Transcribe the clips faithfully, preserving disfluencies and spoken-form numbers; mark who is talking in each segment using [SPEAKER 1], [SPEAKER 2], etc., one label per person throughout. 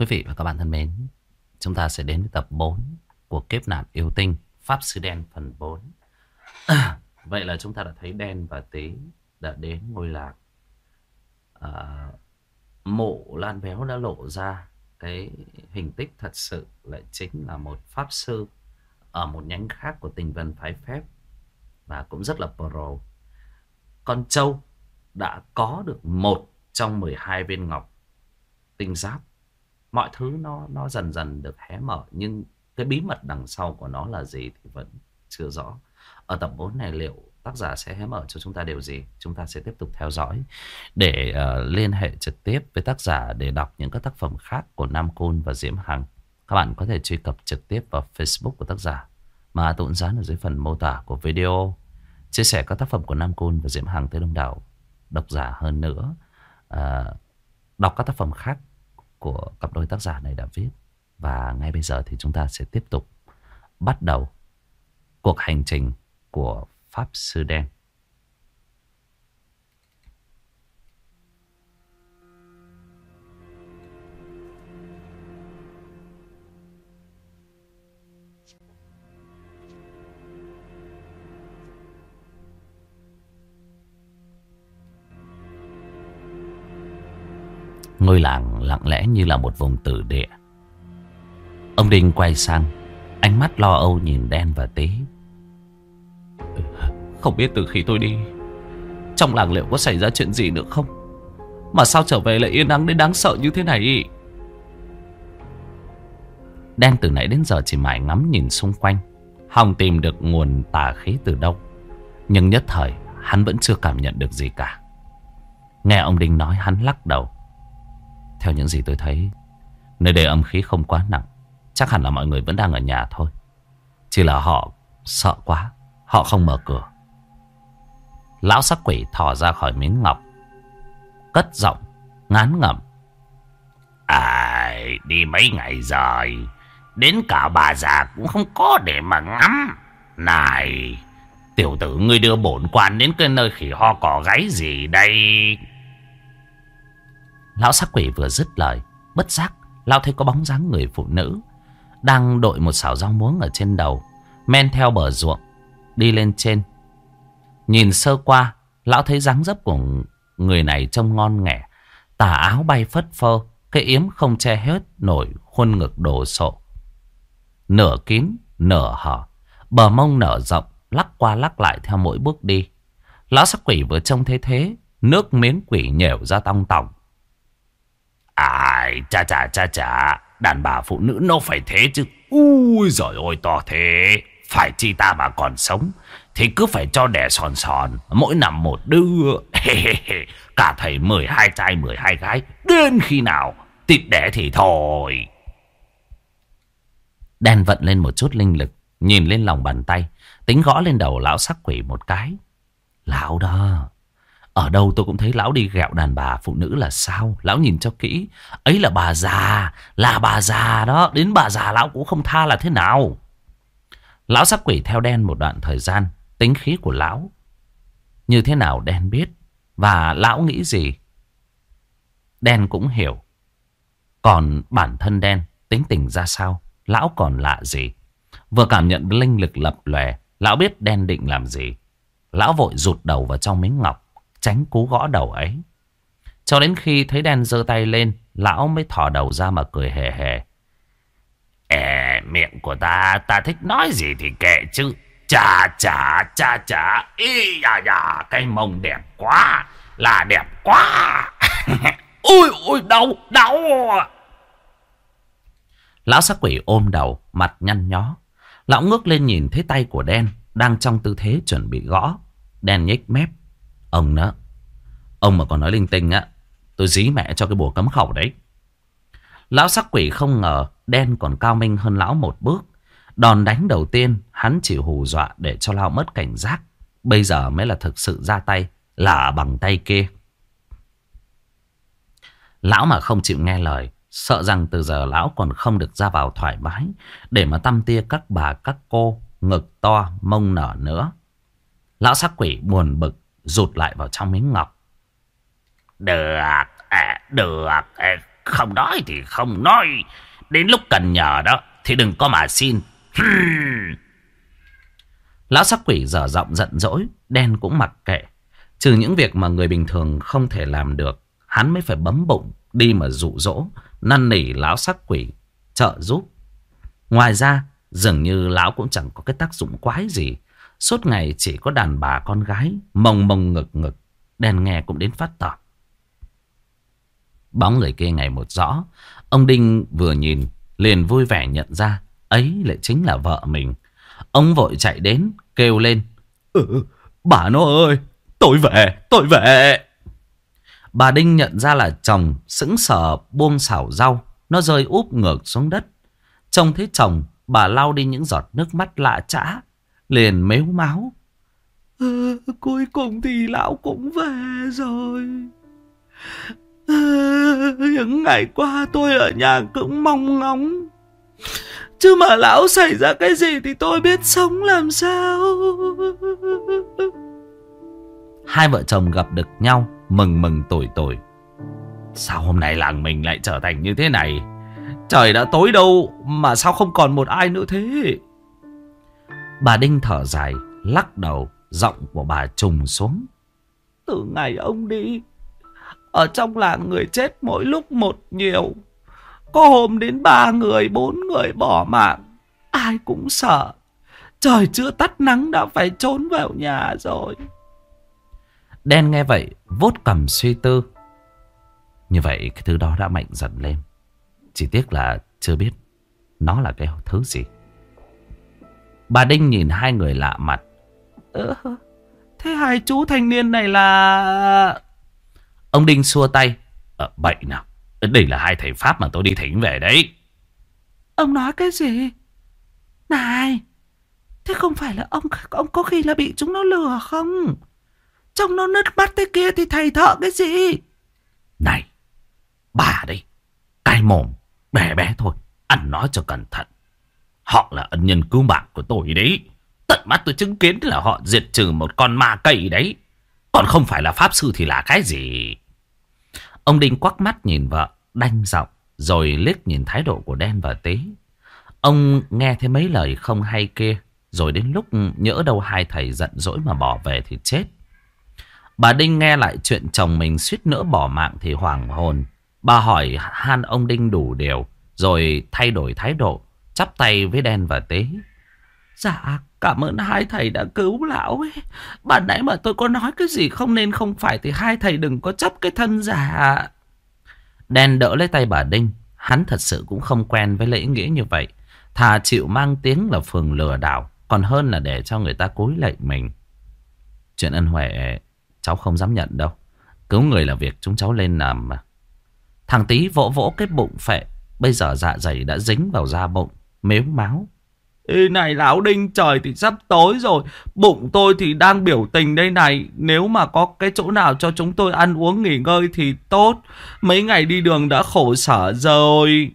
[SPEAKER 1] Quý vị và các bạn thân mến, chúng ta sẽ đến với tập bốn của Kiếp nạn yêu tinh Pháp Sư Đen phần bốn. À, vậy là chúng ta đã thấy Đen và Tý đã đến ngôi làng. À, mộ Lan Béo đã lộ ra cái hình tích thật sự lại chính là một Pháp Sư ở một nhánh khác của Tình Vân Phái Phép. Và cũng rất là pro. Con trâu đã có được một trong mười hai viên ngọc tinh giáp. Mọi thứ nó nó dần dần được hé mở, nhưng cái bí mật đằng sau của nó là gì thì vẫn chưa rõ. Ở tập bốn này liệu tác giả sẽ hé mở cho chúng ta điều gì? Chúng ta sẽ tiếp tục theo dõi để uh, liên hệ trực tiếp với tác giả để đọc những các tác phẩm khác của Nam Côn và Diễm Hằng. Các bạn có thể truy cập trực tiếp vào Facebook của tác giả mà tôi cũng dán ở dưới phần mô tả của video, chia sẻ các tác phẩm của Nam Côn và Diễm Hằng tới đông đảo độc giả hơn nữa. Uh, đọc các tác phẩm khác của cặp đôi tác giả này đã viết. Và ngay bây giờ thì chúng ta sẽ tiếp tục bắt đầu cuộc hành trình của Pháp Sư Đen. Ngôi làng lặng lẽ như là một vùng tử địa. Ông Đinh quay sang, ánh mắt lo âu nhìn Đen và Tý. Không biết từ khi tôi đi, trong làng liệu có xảy ra chuyện gì nữa không? Mà sao trở về lại yên ắng đến đáng sợ như thế này? Đen từ nãy đến giờ chỉ mải ngắm nhìn xung quanh, hòng tìm được nguồn tà khí từ đâu. Nhưng nhất thời hắn vẫn chưa cảm nhận được gì cả. Nghe ông Đinh nói, hắn lắc đầu. Theo những gì tôi thấy, nơi đây âm khí không quá nặng. Chắc hẳn là mọi người vẫn đang ở nhà thôi. Chỉ là họ sợ quá, họ không mở cửa. Lão sắc quỷ thò ra khỏi miếng ngọc, cất giọng ngán ngẩm. Ai, đi mấy ngày rồi, đến cả bà già cũng không có để mà ngắm. Này, tiểu tử, ngươi đưa bổn quan đến cái nơi khỉ ho cỏ gáy gì đây? Lão sắc quỷ vừa dứt lời, bất giác lão thấy có bóng dáng người phụ nữ đang đội một xảo rau muống ở trên đầu, men theo bờ ruộng đi lên trên. Nhìn sơ qua, lão thấy dáng dấp của người này trông ngon nghẻ. Tà áo bay phất phơ, cái yếm không che hết nổi khuôn ngực đồ sộ, nửa kín nửa hở, bờ mông nở rộng, lắc qua lắc lại theo mỗi bước đi. Lão sắc quỷ vừa trông thấy thế, nước miếng quỷ nhểu ra tong tỏng. Ai, cha cha cha cha, đàn bà phụ nữ nó phải thế chứ. Ui giời ơi, to thế. Phải chi ta mà còn sống thì cứ phải cho đẻ sòn sòn, mỗi năm một đứa. Cả thầy mười hai trai mười hai gái, đến khi nào tịt đẻ thì thôi. Đen vận lên một chút linh lực, nhìn lên lòng bàn tay, tính gõ lên đầu lão sắc quỷ một cái. Lão đó, ở đâu tôi cũng thấy lão đi ghẹo đàn bà phụ nữ là sao? Lão nhìn cho kỹ, ấy là bà già, là bà già đó. Đến bà già lão cũng không tha là thế nào? Lão sắc quỷ theo Đen một đoạn thời gian, tính khí của lão như thế nào Đen biết, và lão nghĩ gì Đen cũng hiểu. Còn bản thân Đen tính tình ra sao, lão còn lạ gì. Vừa cảm nhận linh lực lập lòe, lão biết Đen định làm gì. Lão vội rụt đầu vào trong miếng ngọc, tránh cú gõ đầu ấy. Cho đến khi thấy Đen giơ tay lên, lão mới thò đầu ra mà cười hề hề. Ê, miệng của ta, ta thích nói gì thì kệ chứ. Chà chà chà chà, ý da da, cái mông đẹp quá, là đẹp quá. Ôi ôi, đau, đau. Lão sắc quỷ ôm đầu, mặt nhăn nhó. Lão ngước lên nhìn thấy tay của Đen đang trong tư thế chuẩn bị gõ. Đen nhếch mép. Ông đó, ông mà còn nói linh tinh á, tôi dí mẹ cho cái bùa cấm khẩu đấy. Lão sắc quỷ không ngờ Đen còn cao minh hơn lão một bước. Đòn đánh đầu tiên hắn chỉ hù dọa để cho lão mất cảnh giác. Bây giờ mới là thực sự ra tay, là bằng tay kia. Lão mà không chịu nghe lời, sợ rằng từ giờ lão còn không được ra vào thoải mái để mà tăm tia các bà các cô ngực to mông nở nữa. Lão sắc quỷ buồn bực rụt lại vào trong miếng ngọc. Được, à, được, à, Không nói thì không nói. Đến lúc cần nhờ đó thì đừng có mà xin. Lão sắc quỷ dở giọng giận dỗi. Đen cũng mặc kệ. Trừ những việc mà người bình thường không thể làm được, hắn mới phải bấm bụng đi mà dụ dỗ, năn nỉ lão sắc quỷ trợ giúp. Ngoài ra dường như lão cũng chẳng có cái tác dụng quái gì. Suốt ngày chỉ có đàn bà con gái mông mông ngực ngực. Đen nghe cũng đến phát tởm. Bóng người kia ngày một rõ. Ông Đinh vừa nhìn liền vui vẻ nhận ra ấy lại chính là vợ mình. Ông vội chạy đến kêu lên: Ừ, bà nó ơi, tôi về, tôi về. Bà Đinh nhận ra là chồng, sững sờ buông xào rau. Nó rơi úp ngược xuống đất. Trông thấy chồng, bà lau đi những giọt nước mắt lạ chã, liền mếu máo: Ừ, cuối cùng thì lão cũng về rồi. Ừ, những ngày qua tôi ở nhà cũng mong ngóng, chứ mà lão xảy ra cái gì thì tôi biết sống làm sao. Hai vợ chồng gặp được nhau, mừng mừng tủi tủi. Sao hôm nay làng mình lại trở thành như thế này? Trời đã tối đâu mà sao không còn một ai nữa thế? Bà Đinh thở dài, lắc đầu, giọng của bà trùng xuống. Từ ngày ông đi, ở trong làng người chết mỗi lúc một nhiều. Có hôm đến ba người, bốn người bỏ mạng. Ai cũng sợ. Trời chưa tắt nắng đã phải trốn vào nhà rồi. Đen nghe vậy, vuốt cằm suy tư. Như vậy cái thứ đó đã mạnh dần lên. Chỉ tiếc là chưa biết nó là cái thứ gì. Bà Đinh nhìn hai người lạ mặt. Ờ, thế hai chú thanh niên này là... Ông Đinh xua tay. Ờ, bậy nào. Đây là hai thầy Pháp mà tôi đi thỉnh về đấy. Ông nói cái gì? Này, thế không phải là ông ông có khi là bị chúng nó lừa không? Trông nó nứt mắt thế kia thì thầy thợ cái gì? Này, bà đây, cái mồm bé bé thôi, ăn nói cho cẩn thận. Họ là ân nhân cứu mạng của tôi đấy. Tận mắt tôi chứng kiến là họ diệt trừ một con ma cây đấy. Còn không phải là pháp sư thì là cái gì? Ông Đinh quắc mắt nhìn vợ, đanh giọng, rồi liếc nhìn thái độ của Đen và Tế. Ông nghe thấy mấy lời không hay kia, rồi đến lúc nhỡ đâu hai thầy giận dỗi mà bỏ về thì chết. Bà Đinh nghe lại chuyện chồng mình suýt nữa bỏ mạng thì hoảng hồn. Bà hỏi han ông Đinh đủ điều, rồi thay đổi thái độ, chắp tay với Đen và Tế. Dạ, cảm ơn hai thầy đã cứu lão ấy. Bạn nãy mà tôi có nói cái gì không nên không phải thì hai thầy đừng có chấp cái thân giả. Đen đỡ lấy tay bà Đinh. Hắn thật sự cũng không quen với lễ nghĩa như vậy. Thà chịu mang tiếng là phường lừa đảo, còn hơn là để cho người ta cúi lạy mình. Chuyện ân huệ cháu không dám nhận đâu. Cứu người là việc chúng cháu lên làm mà. Thằng Tý vỗ vỗ cái bụng phệ. Bây giờ dạ dày đã dính vào da bụng, mếu máo. Ê này lão Đinh, trời thì sắp tối rồi. Bụng tôi thì đang biểu tình đây này. Nếu mà có cái chỗ nào cho chúng tôi ăn uống nghỉ ngơi thì tốt. Mấy ngày đi đường đã khổ sở rồi.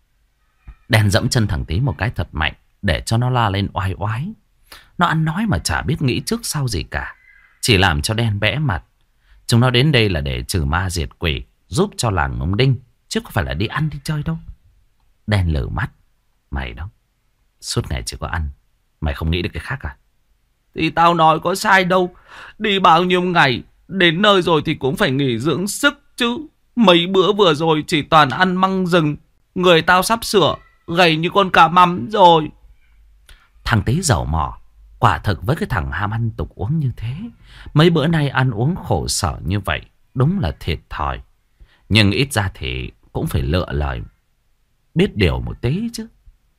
[SPEAKER 1] Đen dẫm chân thằng Tý một cái thật mạnh, để cho nó la lên oai oái. Nó ăn nói mà chả biết nghĩ trước sau gì cả, chỉ làm cho Đen bẽ mặt. Chúng nó đến đây là để trừ ma diệt quỷ, giúp cho làng ông Đinh, chứ không phải là đi ăn đi chơi đâu. Đen lử mắt. Mày đó, suốt ngày chỉ có ăn, mày không nghĩ được cái khác à? Thì tao nói có sai đâu. Đi bao nhiêu ngày, đến nơi rồi thì cũng phải nghỉ dưỡng sức chứ. Mấy bữa vừa rồi chỉ toàn ăn măng rừng. Người tao sắp sửa gầy như con cá mắm rồi. Thằng Tý dầu mỏ. Quả thực với cái thằng ham ăn tục uống như thế, mấy bữa nay ăn uống khổ sở như vậy, đúng là thiệt thòi. Nhưng ít ra thì cũng phải lựa lời biết điều một tí chứ.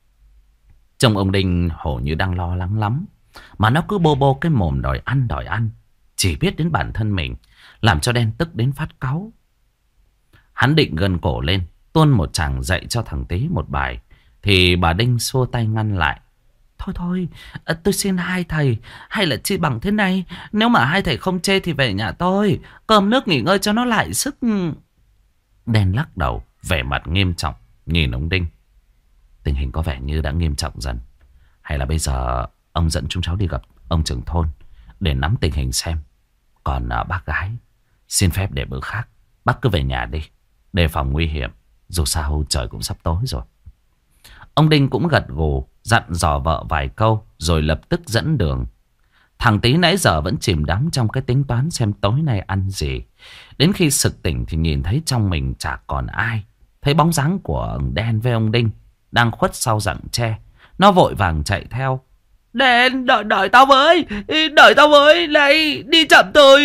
[SPEAKER 1] Trông ông Đinh hổ như đang lo lắng lắm, mà nó cứ bô bô cái mồm đòi ăn đòi ăn, chỉ biết đến bản thân mình, làm cho Đen tức đến phát cáu. Hắn định gân cổ lên tuôn một chàng dạy cho thằng Tý một bài, thì bà Đinh xua tay ngăn lại. Thôi thôi, tôi xin hai thầy, hay là chi bằng thế này, nếu mà hai thầy không chê thì về nhà tôi, cơm nước nghỉ ngơi cho nó lại sức. Đen lắc đầu, vẻ mặt nghiêm trọng nhìn ông Đinh. Tình hình có vẻ như đã nghiêm trọng dần. Hay là bây giờ ông dẫn chúng cháu đi gặp ông trưởng thôn để nắm tình hình xem. Còn à, bác gái, xin phép để bữa khác bác cứ về nhà đi, đề phòng nguy hiểm. Dù sao trời cũng sắp tối rồi. Ông Đinh cũng gật gù, dặn dò vợ vài câu rồi lập tức dẫn đường. Thằng Tý nãy giờ vẫn chìm đắm trong cái tính toán xem tối nay ăn gì. Đến khi sực tỉnh thì nhìn thấy trong mình chả còn ai. Thấy bóng dáng của ông Đen với ông Đinh đang khuất sau rặng tre. Nó vội vàng chạy theo. Đen, đợi, đợi tao với, đợi tao với, này, đi chậm tôi.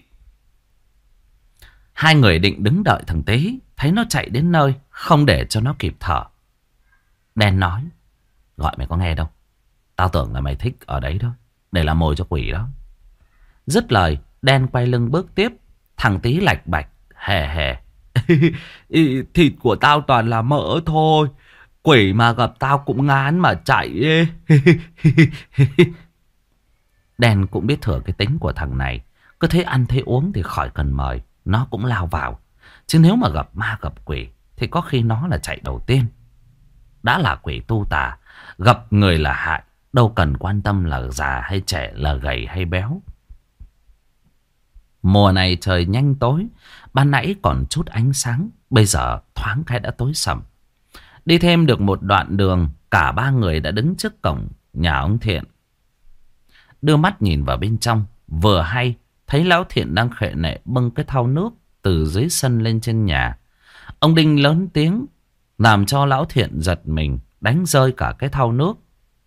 [SPEAKER 1] Hai người định đứng đợi thằng Tý, thấy nó chạy đến nơi, không để cho nó kịp thở. Đen nói, gọi mày có nghe đâu. Tao tưởng là mày thích ở đấy đó, để làm mồi cho quỷ đó. Dứt lời, Đen quay lưng bước tiếp. Thằng Tý lạch bạch, hề hề. Thịt của tao toàn là mỡ thôi. Quỷ mà gặp tao cũng ngán mà chạy. Đen cũng biết thừa cái tính của thằng này. Cứ thấy ăn thấy uống thì khỏi cần mời, nó cũng lao vào. Chứ nếu mà gặp ma gặp quỷ thì có khi nó là chạy đầu tiên. Đã là quỷ tu tà, gặp người là hại, đâu cần quan tâm là già hay trẻ, là gầy hay béo. Mùa này trời nhanh tối. Ban nãy còn chút ánh sáng, bây giờ thoáng cái đã tối sầm. Đi thêm được một đoạn đường, cả ba người đã đứng trước cổng nhà ông Thiện. Đưa mắt nhìn vào bên trong, vừa hay thấy lão Thiện đang khệ nệ bưng cái thau nước từ dưới sân lên trên nhà. Ông Đinh lớn tiếng làm cho lão Thiện giật mình, đánh rơi cả cái thau nước.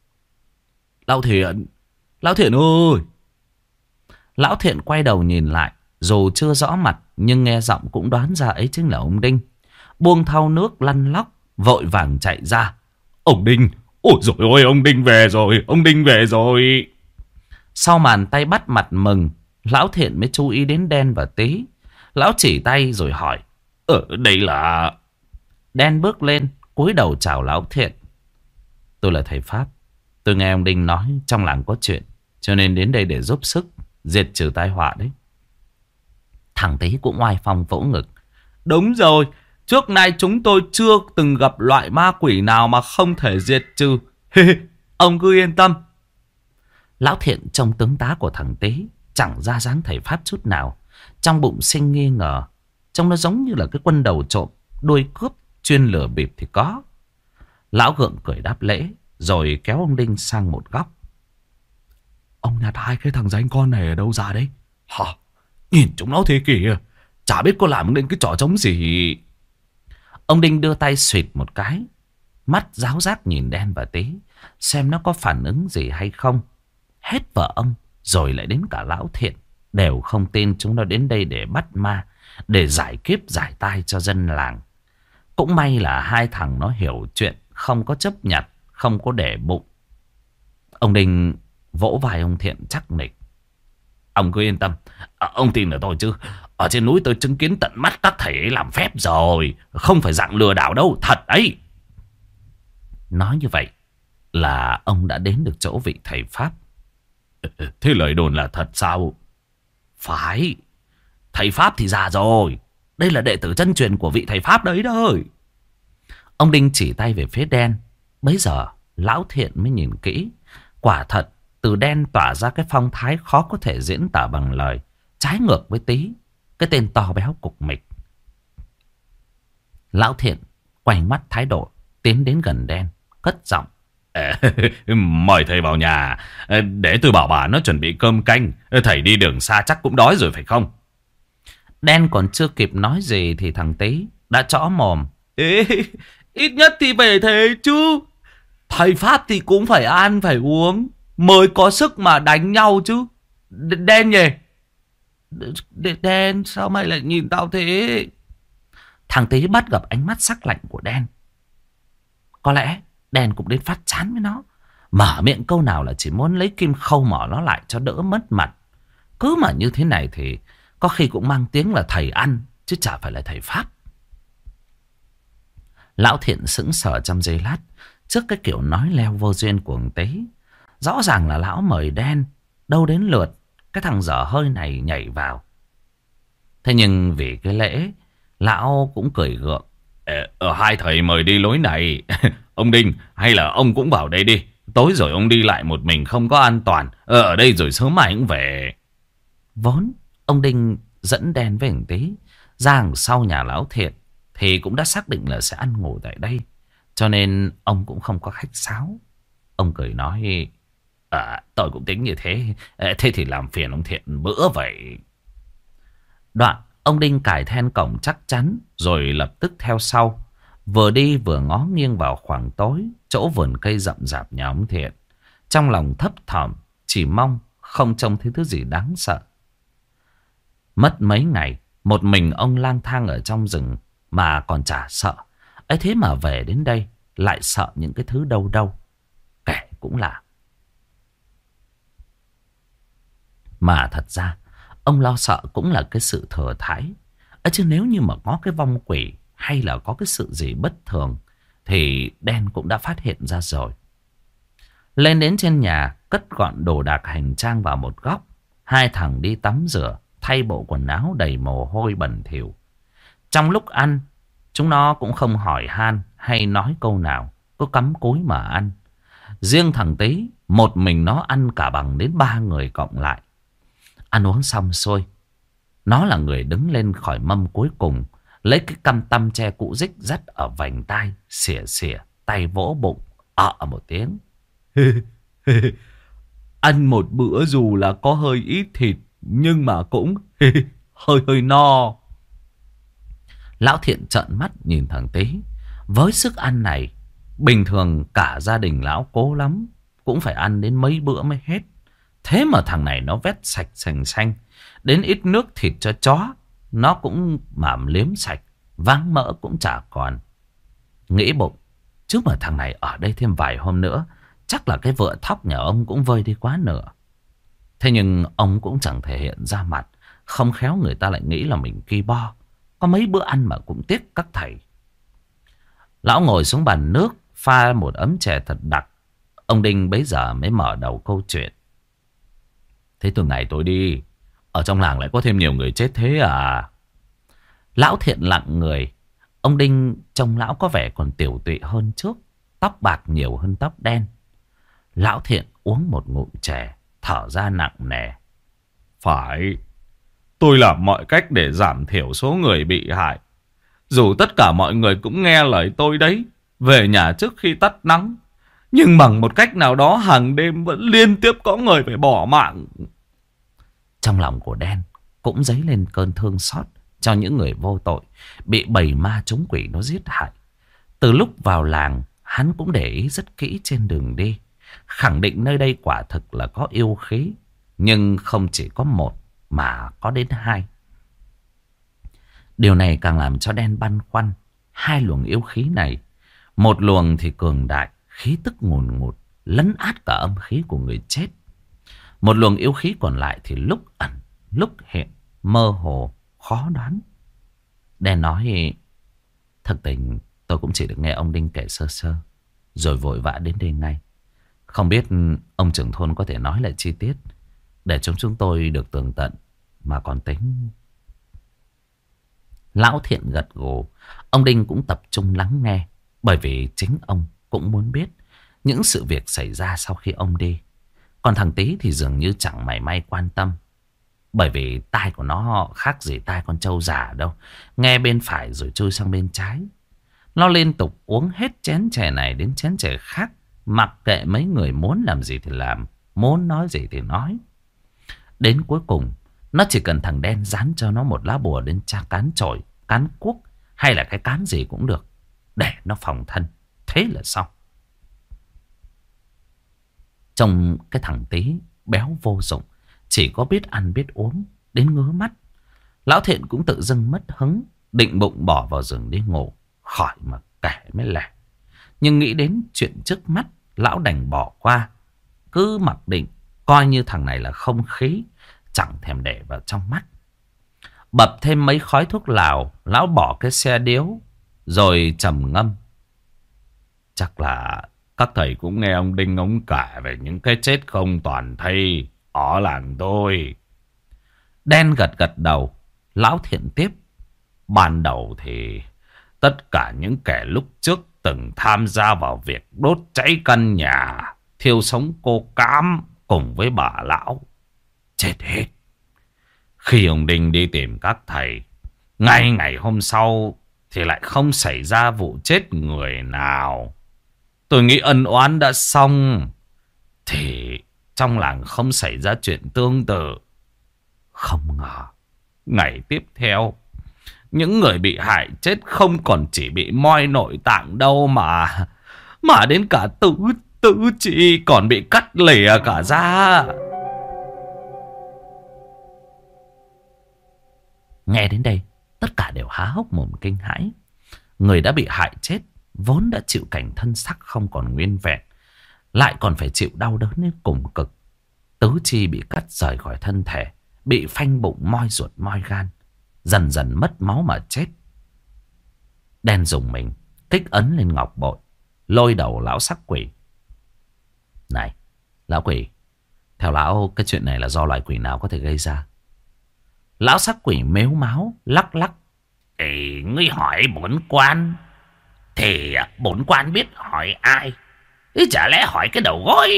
[SPEAKER 1] Lão Thiện, Lão Thiện ơi! Lão Thiện quay đầu nhìn lại, dù chưa rõ mặt nhưng nghe giọng cũng đoán ra ấy chính là ông Đinh. Buông thau nước lăn lóc, vội vàng chạy ra. Ông Đinh! Ôi dồi ôi, ông Đinh về rồi! Ông Đinh về rồi! Sau màn tay bắt mặt mừng, Lão Thiện mới chú ý đến Đen và Tý. Lão chỉ tay rồi hỏi, ở đây là... Đen bước lên, cúi đầu chào Lão Thiện. Tôi là thầy Pháp. Tôi nghe ông Đinh nói trong làng có chuyện, cho nên đến đây để giúp sức diệt trừ tai họa đấy. Thằng Tý cũng oai phong vỗ ngực. Đúng rồi, trước nay chúng tôi chưa từng gặp loại ma quỷ nào mà không thể diệt trừ. Ông cứ yên tâm. Lão Thiện trông tướng tá của thằng Tý chẳng ra dáng thầy Pháp chút nào. Trong bụng sinh nghi ngờ, trông nó giống như là cái quân đầu trộm, đuôi cướp, chuyên lừa bịp thì có. Lão gượng cười đáp lễ, rồi kéo ông Đinh sang một góc. Ông nhặt hai cái thằng danh con này ở đâu ra đấy? Hả? Nhìn chúng nó thế kìa, chả biết có làm nên cái trò trống gì. Ông Đinh đưa tay xịt một cái, mắt ráo rác nhìn Đen và Tý, xem nó có phản ứng gì hay không. Hết vợ ông, rồi lại đến cả Lão Thiện, đều không tin chúng nó đến đây để bắt ma, để giải kiếp giải tai cho dân làng. Cũng may là hai thằng nó hiểu chuyện, không có chấp nhặt, không có để bụng. Ông Đinh vỗ vai ông Thiện chắc nịch. Ông cứ yên tâm, à, ông tin ở tôi chứ. Ở trên núi tôi chứng kiến tận mắt các thầy ấy làm phép rồi, không phải dạng lừa đảo đâu, thật ấy. Nói như vậy là ông đã đến được chỗ vị thầy Pháp. Thế lời đồn là thật sao? Phải, thầy Pháp thì già rồi, đây là đệ tử chân truyền của vị thầy Pháp đấy thôi. Ông Đinh chỉ tay về phía Đen. Bấy giờ Lão Thiện mới nhìn kỹ. Quả thật từ Đen tỏa ra cái phong thái khó có thể diễn tả bằng lời, trái ngược với Tý, cái tên to béo cục mịch. Lão Thiện quay mắt thái độ, tiến đến gần Đen, cất giọng. Mời thầy vào nhà, để tôi bảo bà nó chuẩn bị cơm canh. Thầy đi đường xa chắc cũng đói rồi phải không? Đen còn chưa kịp nói gì thì thằng Tý đã chõ mồm. Ê, ít nhất thì về thế chứ. Thầy Pháp thì cũng phải ăn phải uống, mới có sức mà đánh nhau chứ. Đen nhỉ? Đen, sao mày lại nhìn tao thế? Thằng Tý bắt gặp ánh mắt sắc lạnh của Đen. Có lẽ Đen cũng đến phát chán với nó. Mở miệng câu nào là chỉ muốn lấy kim khâu mỏ nó lại cho đỡ mất mặt. Cứ mà như thế này thì có khi cũng mang tiếng là thầy ăn, chứ chả phải là thầy Pháp. Lão Thiện sững sờ trong giây lát trước cái kiểu nói leo vô duyên của ông Tý. Rõ ràng là lão mời Đen, đâu đến lượt cái thằng dở hơi này nhảy vào. Thế nhưng vì cái lễ, lão cũng cười gượng. Ở hai thầy mời đi lối này. Ông Đinh, hay là ông cũng vào đây đi. Tối rồi ông đi lại một mình không có an toàn. Ở đây rồi sớm mai cũng về. Vốn ông Đinh dẫn Đen với ông Tý ra sau nhà Lão Thiện thì cũng đã xác định là sẽ ăn ngủ tại đây. Cho nên ông cũng không có khách sáo. Ông cười nói: À, tôi cũng tính như thế. Thế thì làm phiền ông Thiện bữa vậy. Đoạn ông Đinh cài then cổng chắc chắn, rồi lập tức theo sau. Vừa đi vừa ngó nghiêng vào khoảng tối, chỗ vườn cây rậm rạp nhà ông Thiện. Trong lòng thấp thỏm, chỉ mong không trông thấy thứ gì đáng sợ. Mất mấy ngày, một mình ông lang thang ở trong rừng mà còn chả sợ. ấy thế mà về đến đây lại sợ những cái thứ đâu đâu. Kể cũng lạ. Mà thật ra ông lo sợ cũng là cái sự thừa thãi. Ấy chứ nếu như mà có cái vong quỷ hay là có cái sự gì bất thường thì đen cũng đã phát hiện ra rồi. Lên đến trên nhà, cất gọn đồ đạc hành trang vào một góc. Hai thằng đi tắm rửa, thay bộ quần áo đầy mồ hôi bẩn thỉu. Trong lúc ăn, chúng nó cũng không hỏi han hay nói câu nào, cứ cắm cúi mà ăn. Riêng thằng Tý, một mình nó ăn cả bằng đến ba người cộng lại. Ăn uống xong xuôi, nó là người đứng lên khỏi mâm cuối cùng, lấy cái căm tăm tre cũ rích dắt ở vành tai, xỉa xỉa, tay vỗ bụng, ọ một tiếng. Ăn một bữa dù là có hơi ít thịt, nhưng mà cũng hơi hơi no. Lão Thiện trợn mắt nhìn thằng Tý. Với sức ăn này, bình thường cả gia đình lão cố lắm cũng phải ăn đến mấy bữa mới hết. Thế mà thằng này nó vét sạch sành xanh. Đến ít nước thịt cho chó nó cũng mảm liếm sạch, váng mỡ cũng chả còn. Nghĩ bụng, chứ mà thằng này ở đây thêm vài hôm nữa, chắc là cái vựa thóc nhà ông cũng vơi đi quá nửa. Thế nhưng ông cũng chẳng thể hiện ra mặt, không khéo người ta lại nghĩ là mình ki bo. Có mấy bữa ăn mà cũng tiếc các thầy. Lão ngồi xuống bàn nước, pha một ấm chè thật đặc. Ông Đinh bấy giờ mới mở đầu câu chuyện. Thế từ ngày tôi đi, ở trong làng lại có thêm nhiều người chết thế à? Lão Thiện lặng người. Ông Đinh trông lão có vẻ còn tiểu tụy hơn trước, tóc bạc nhiều hơn tóc đen. Lão Thiện uống một ngụm chè, thở ra nặng nề. Phải, tôi làm mọi cách để giảm thiểu số người bị hại. Dù tất cả mọi người cũng nghe lời tôi đấy, về nhà trước khi tắt nắng. Nhưng bằng một cách nào đó hàng đêm vẫn liên tiếp có người phải bỏ mạng. Trong lòng của Đen cũng dấy lên cơn thương xót cho những người vô tội bị bầy ma trúng quỷ nó giết hại. Từ lúc vào làng, hắn cũng để ý rất kỹ trên đường đi, khẳng định nơi đây quả thực là có yêu khí. Nhưng không chỉ có một mà có đến hai. Điều này càng làm cho Đen băn khoăn. Hai luồng yêu khí này, một luồng thì cường đại, khí tức ngùn ngụt, lấn át cả âm khí của người chết. Một luồng yêu khí còn lại thì lúc ẩn, lúc hiện, mơ hồ, khó đoán. Đen nói: Thực tình tôi cũng chỉ được nghe ông Đinh kể sơ sơ, rồi vội vã đến đây ngay. Không biết ông trưởng thôn có thể nói lại chi tiết để chúng chúng tôi được tường tận mà còn tính. Lão Thiện gật gù. Ông Đinh cũng tập trung lắng nghe, bởi vì chính ông cũng muốn biết những sự việc xảy ra sau khi ông đi. Còn thằng Tý thì dường như chẳng mảy may quan tâm, bởi vì tai của nó khác gì tai con trâu già đâu, nghe bên phải rồi chui sang bên trái. Nó liên tục uống hết chén chè này đến chén chè khác, mặc kệ mấy người muốn làm gì thì làm, muốn nói gì thì nói. Đến cuối cùng, nó chỉ cần thằng Đen dán cho nó một lá bùa đến tra cán chổi, cán cuốc hay là cái cán gì cũng được, để nó phòng thân. Thế là xong. Trong cái thằng Tý béo vô dụng, chỉ có biết ăn biết uống, đến ngứa mắt. Lão Thiện cũng tự dưng mất hứng, định bụng bỏ vào giường đi ngủ, khỏi mà kể mới lẻ. Nhưng nghĩ đến chuyện trước mắt, lão đành bỏ qua, cứ mặc định coi như thằng này là không khí, chẳng thèm để vào trong mắt. Bập thêm mấy khói thuốc lào, lão bỏ cái xe điếu, rồi trầm ngâm. Chắc là các thầy cũng nghe ông Đinh ông kể về những cái chết không toàn thây ở làng tôi. Đen gật gật đầu. Lão Thiện tiếp: Ban đầu thì tất cả những kẻ lúc trước từng tham gia vào việc đốt cháy căn nhà, thiêu sống cô Cám cùng với bà lão, chết hết. Khi ông Đinh đi tìm các thầy, ngay ngày hôm sau thì lại không xảy ra vụ chết người nào. Tôi nghĩ ân oán đã xong thì trong làng không xảy ra chuyện tương tự. Không ngờ ngày tiếp theo, những người bị hại chết không còn chỉ bị moi nội tạng đâu mà Mà đến cả tứ tứ chi còn bị cắt lìa cả ra. Nghe đến đây, tất cả đều há hốc mồm kinh hãi. Người đã bị hại chết vốn đã chịu cảnh thân xác không còn nguyên vẹn, lại còn phải chịu đau đớn đến cùng cực. Tứ chi bị cắt rời khỏi thân thể, bị phanh bụng, moi ruột moi gan, dần dần mất máu mà chết. Đen dùng mình kích ấn lên ngọc bội, lôi đầu lão sắc quỷ. Này, lão quỷ, theo lão cái chuyện này là do loài quỷ nào có thể gây ra? Lão sắc quỷ mếu máo lắc lắc. Thì ngươi hỏi bổn quan, thì bổn quan biết hỏi ai? Chứ chả lẽ hỏi cái đầu gối?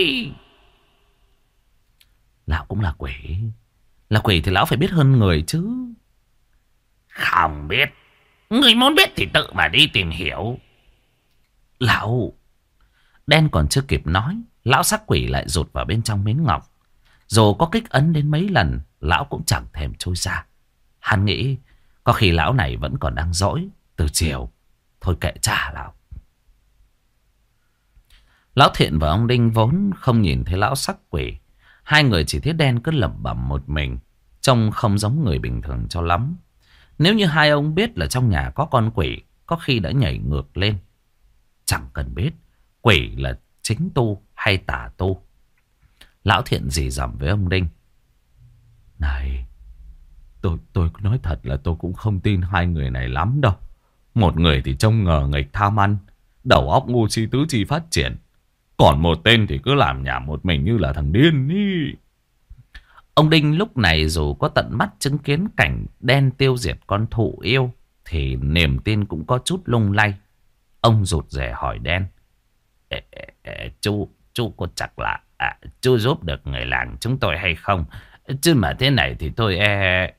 [SPEAKER 1] Lão cũng là quỷ. Là quỷ thì lão phải biết hơn người chứ. Không biết. Ngươi muốn biết thì tự mà đi tìm hiểu. Lão... Đen còn chưa kịp nói, lão sắc quỷ lại rụt vào bên trong miếng ngọc. Dù có kích ấn đến mấy lần, lão cũng chẳng thèm trôi ra. Hắn nghĩ có khi lão này vẫn còn đang dỗi từ chiều. Thôi kệ cha lão. Lão Thiện và ông Đinh vốn không nhìn thấy lão sắc quỷ. Hai người chỉ thấy Đen cứ lẩm bẩm một mình, trông không giống người bình thường cho lắm. Nếu như hai ông biết là trong nhà có con quỷ, có khi đã nhảy ngược lên. Chẳng cần biết quỷ là chính tu hay tà tu. Lão Thiện rì rầm với ông Đinh. Này, tôi tôi nói thật là tôi cũng không tin hai người này lắm đâu. Một người thì trông ngờ nghịch tham ăn, đầu óc ngu si tứ chi phát triển. Còn một tên thì cứ làm nhảm một mình như là thằng điên ý. Ông Đinh lúc này dù có tận mắt chứng kiến cảnh Đen tiêu diệt con thụ yêu thì niềm tin cũng có chút lung lay. Ông rụt rè hỏi Đen. Ê, ê, ê, chú, chú có chắc là à, chú giúp được người làng chúng tôi hay không? Chứ mà thế này thì tôi... E...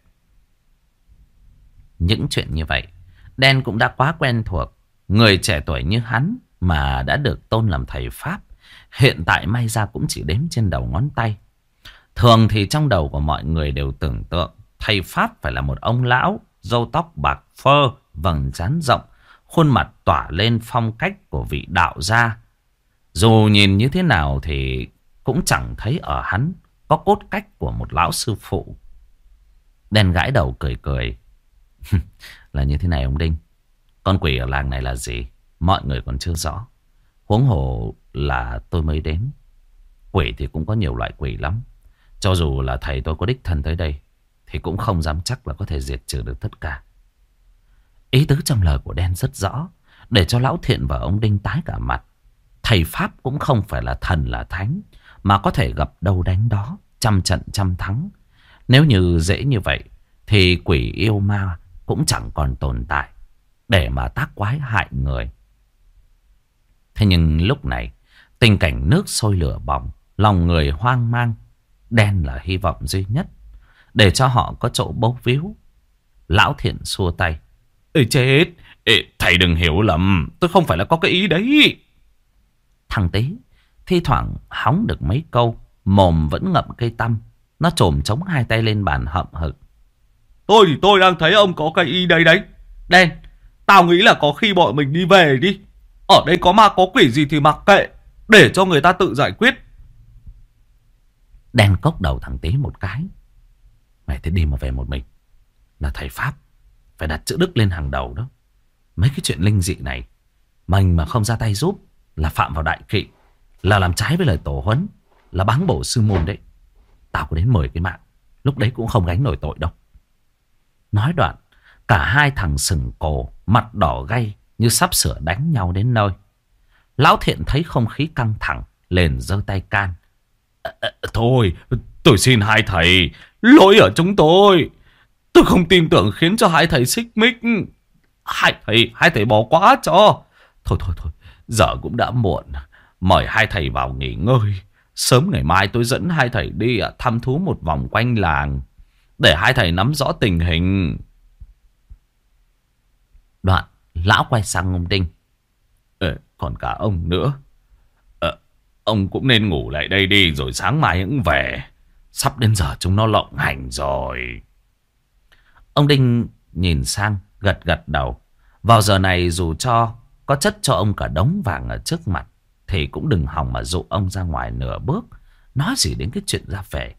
[SPEAKER 1] Những chuyện như vậy Đen cũng đã quá quen thuộc. Người trẻ tuổi như hắn mà đã được tôn làm thầy Pháp, hiện tại may ra cũng chỉ đếm trên đầu ngón tay. Thường thì trong đầu của mọi người đều tưởng tượng thầy Pháp phải là một ông lão, râu tóc bạc phơ, vầng trán rộng, khuôn mặt tỏa lên phong cách của vị đạo gia. Dù nhìn như thế nào thì cũng chẳng thấy ở hắn có cốt cách của một lão sư phụ. Đen gãi đầu cười cười. Là như thế này ông Đinh, con quỷ ở làng này là gì mọi người còn chưa rõ, huống hồ là tôi mới đến. Quỷ thì cũng có nhiều loại quỷ lắm. Cho dù là thầy tôi có đích thân tới đây thì cũng không dám chắc là có thể diệt trừ được tất cả. Ý tứ trong lời của Đen rất rõ, để cho lão Thiện và ông Đinh tái cả mặt. Thầy Pháp cũng không phải là thần là thánh, mà có thể gặp đâu đánh đó, trăm trận trăm thắng. Nếu như dễ như vậy thì quỷ yêu ma cũng chẳng còn tồn tại để mà tác quái hại người. Thế nhưng lúc này tình cảnh nước sôi lửa bỏng, lòng người hoang mang. Đen là hy vọng duy nhất để cho họ có chỗ bấu víu. Lão Thiện xua tay. Ê chết, Ê, thầy đừng hiểu lầm, tôi không phải là có cái ý đấy. Thằng Tý thi thoảng hóng được mấy câu, mồm vẫn ngậm cây tăm. Nó chồm chống hai tay lên bàn hậm hực. Tôi thì tôi đang thấy ông có cái ý đấy đấy. Đen, tao nghĩ là có khi bọn mình đi về đi. Ở đây có ma có quỷ gì thì mặc kệ, để cho người ta tự giải quyết. Đen cốc đầu thằng Tý một cái. Mày thế đi mà về một mình, là thầy Pháp phải đặt chữ đức lên hàng đầu đó. Mấy cái chuyện linh dị này mình mà không ra tay giúp là phạm vào đại kỵ, là làm trái với lời tổ huấn, là báng bổ sư môn đấy. Tao có đến mười cái mạng, lúc đấy cũng không gánh nổi tội đâu. Nói đoạn, cả hai thằng sừng cổ, mặt đỏ gay như sắp sửa đánh nhau đến nơi. Lão Thiện thấy không khí căng thẳng, liền giơ tay can. À, à, thôi, tôi xin hai thầy, lỗi ở chúng tôi. Tôi không tin tưởng khiến cho hai thầy xích mích. Hai thầy, hai thầy bỏ quá cho. Thôi thôi thôi, giờ cũng đã muộn. Mời hai thầy vào nghỉ ngơi. Sớm ngày mai tôi dẫn hai thầy đi thăm thú một vòng quanh làng, để hai thầy nắm rõ tình hình. Đoạn, Lão quay sang ông Đinh.
[SPEAKER 2] Ờ, còn cả ông nữa. Ờ, ông cũng nên ngủ lại đây đi, rồi sáng mai cũng về. Sắp đến giờ chúng nó lộng hành rồi.
[SPEAKER 1] Ông Đinh nhìn sang, gật gật đầu. Vào giờ này dù cho có chất cho ông cả đống vàng ở trước mặt, thì cũng đừng hòng mà dụ ông ra ngoài nửa bước, nói gì đến cái chuyện ra về.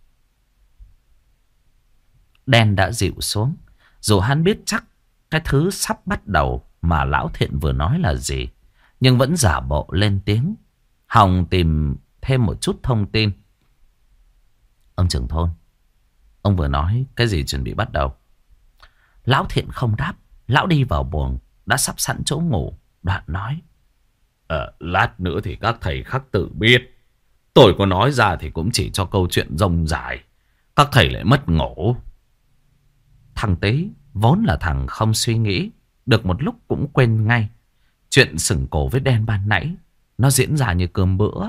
[SPEAKER 1] Đen đã dịu xuống. Dù hắn biết chắc cái thứ sắp bắt đầu mà lão Thiện vừa nói là gì, nhưng vẫn giả bộ lên tiếng, hòng tìm thêm một chút thông tin. Ông trưởng thôn, ông vừa nói cái gì chuẩn bị bắt đầu? Lão Thiện không đáp. Lão đi vào buồng đã sắp sẵn chỗ ngủ, đoạn nói.
[SPEAKER 2] Ờ, lát nữa thì các thầy khắc tự biết. Tôi có nói ra thì cũng chỉ cho câu chuyện rông dài. Các thầy lại mất ngủ.
[SPEAKER 1] Thằng Tý vốn là thằng không suy nghĩ, được một lúc cũng quên ngay. Chuyện sừng cổ với Đen ban nãy nó diễn ra như cơm bữa.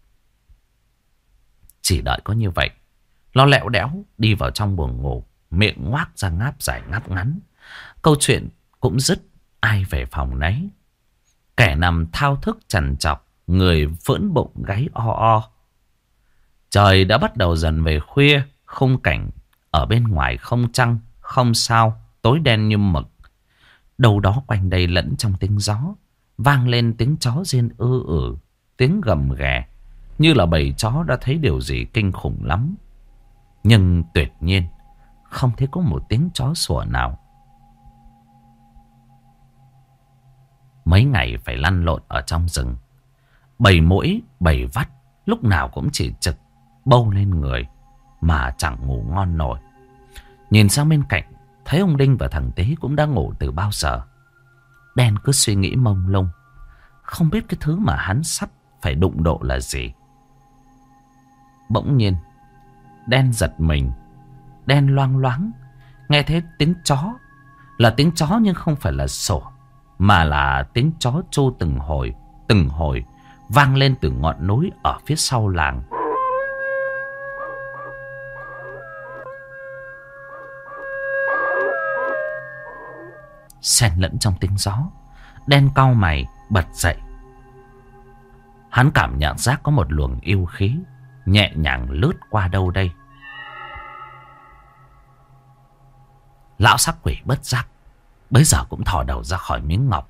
[SPEAKER 1] Chỉ đợi có như vậy, nó lẹo đẽo đi vào trong buồng ngủ, miệng ngoác ra ngáp dài ngáp ngắn. Câu chuyện cũng dứt ai về phòng nấy. Kẻ nằm thao thức trằn trọc, người phỡn bụng gáy o o. Trời đã bắt đầu dần về khuya. Khung cảnh ở bên ngoài không trăng, không sao, tối đen như mực. Đâu đó quanh đây lẫn trong tiếng gió vang lên tiếng chó riêng ư ử, tiếng gầm ghè, như là bầy chó đã thấy điều gì kinh khủng lắm. Nhưng tuyệt nhiên không thấy có một tiếng chó sủa nào. Mấy ngày phải lăn lộn ở trong rừng, bầy muỗi, bầy vắt lúc nào cũng chỉ trực bâu lên người mà chẳng ngủ ngon nổi. Nhìn sang bên cạnh, thấy ông Đinh và thằng Tý cũng đã ngủ từ bao giờ. Đen cứ suy nghĩ mông lung, không biết cái thứ mà hắn sắp phải đụng độ là gì. Bỗng nhiên Đen giật mình. Đen loang loáng nghe thấy tiếng chó. Là tiếng chó nhưng không phải là sủa, mà là tiếng chó tru từng hồi, từng hồi vang lên từ ngọn núi ở phía sau làng. Xen lẫn trong tiếng gió, Đen cau mày bật dậy. Hắn cảm nhận giác có một luồng yêu khí nhẹ nhàng lướt qua đâu đây. Lão sắc quỷ bất giác bấy giờ cũng thò đầu ra khỏi miếng ngọc.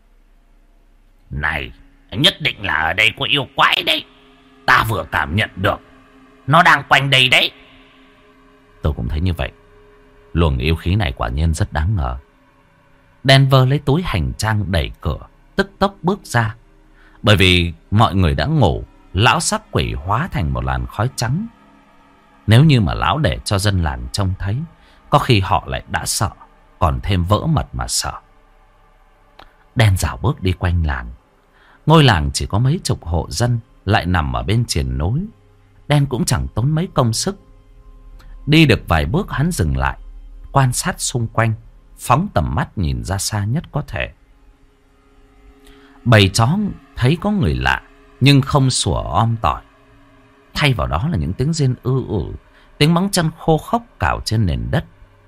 [SPEAKER 2] Này, nhất định là ở đây có yêu quái đấy. Ta vừa cảm nhận được, nó đang quanh đây đấy.
[SPEAKER 1] Tôi cũng thấy như vậy. Luồng yêu khí này quả nhiên rất đáng ngờ. Đen vơ lấy túi hành trang đẩy cửa, tức tốc bước ra. Bởi vì mọi người đã ngủ, lão sắc quỷ hóa thành một làn khói trắng. Nếu như mà lão để cho dân làng trông thấy, có khi họ lại đã sợ, còn thêm vỡ mật mà sợ. Đen dạo bước đi quanh làng. Ngôi làng chỉ có mấy chục hộ dân, lại nằm ở bên triền núi. Đen cũng chẳng tốn mấy công sức. Đi được vài bước hắn dừng lại, quan sát xung quanh, phóng tầm mắt nhìn ra xa nhất có thể. Bầy chó thấy có người lạ, nhưng không sủa om tỏi. Thay vào đó là những tiếng rên ư ử, tiếng móng chân khô khốc cào trên nền đất.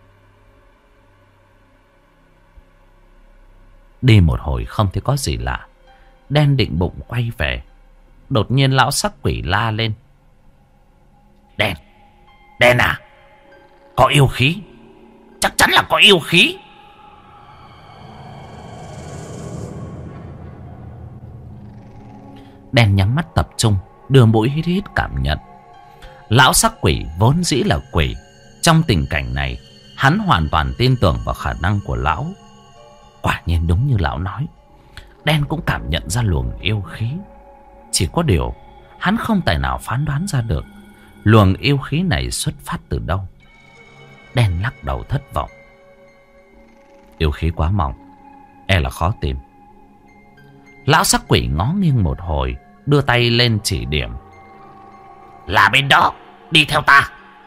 [SPEAKER 1] Đi một hồi không thấy có gì lạ, Đen định bụng quay về. Đột nhiên lão sắc quỷ la lên.
[SPEAKER 2] Đen, Đen à, có yêu khí. Chắc chắn là có yêu khí.
[SPEAKER 1] Đen nhắm mắt tập trung, đưa mũi hít hít cảm nhận. Lão sắc quỷ vốn dĩ là quỷ. Trong tình cảnh này, hắn hoàn toàn tin tưởng vào khả năng của lão. Quả nhiên đúng như lão nói, Đen cũng cảm nhận ra luồng yêu khí. Chỉ có điều hắn không tài nào phán đoán ra được luồng yêu khí này xuất phát từ đâu. Đen lắc đầu thất vọng. Yêu khí quá mỏng, e là khó tìm. Lão sắc quỷ ngó nghiêng một hồi, đưa tay lên chỉ điểm.
[SPEAKER 2] Là bên đó, đi theo ta.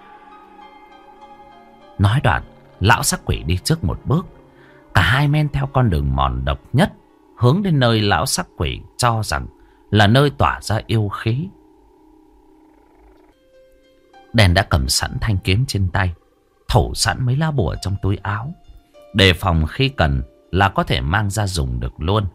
[SPEAKER 1] Nói đoạn, lão sắc quỷ đi trước một bước. Cả hai men theo con đường mòn độc nhất, hướng đến nơi lão sắc quỷ cho rằng là nơi tỏa ra yêu khí. Đen đã cầm sẵn thanh kiếm trên tay, thủ sẵn mấy lá bùa trong túi áo, đề phòng khi cần là có thể mang ra dùng được luôn.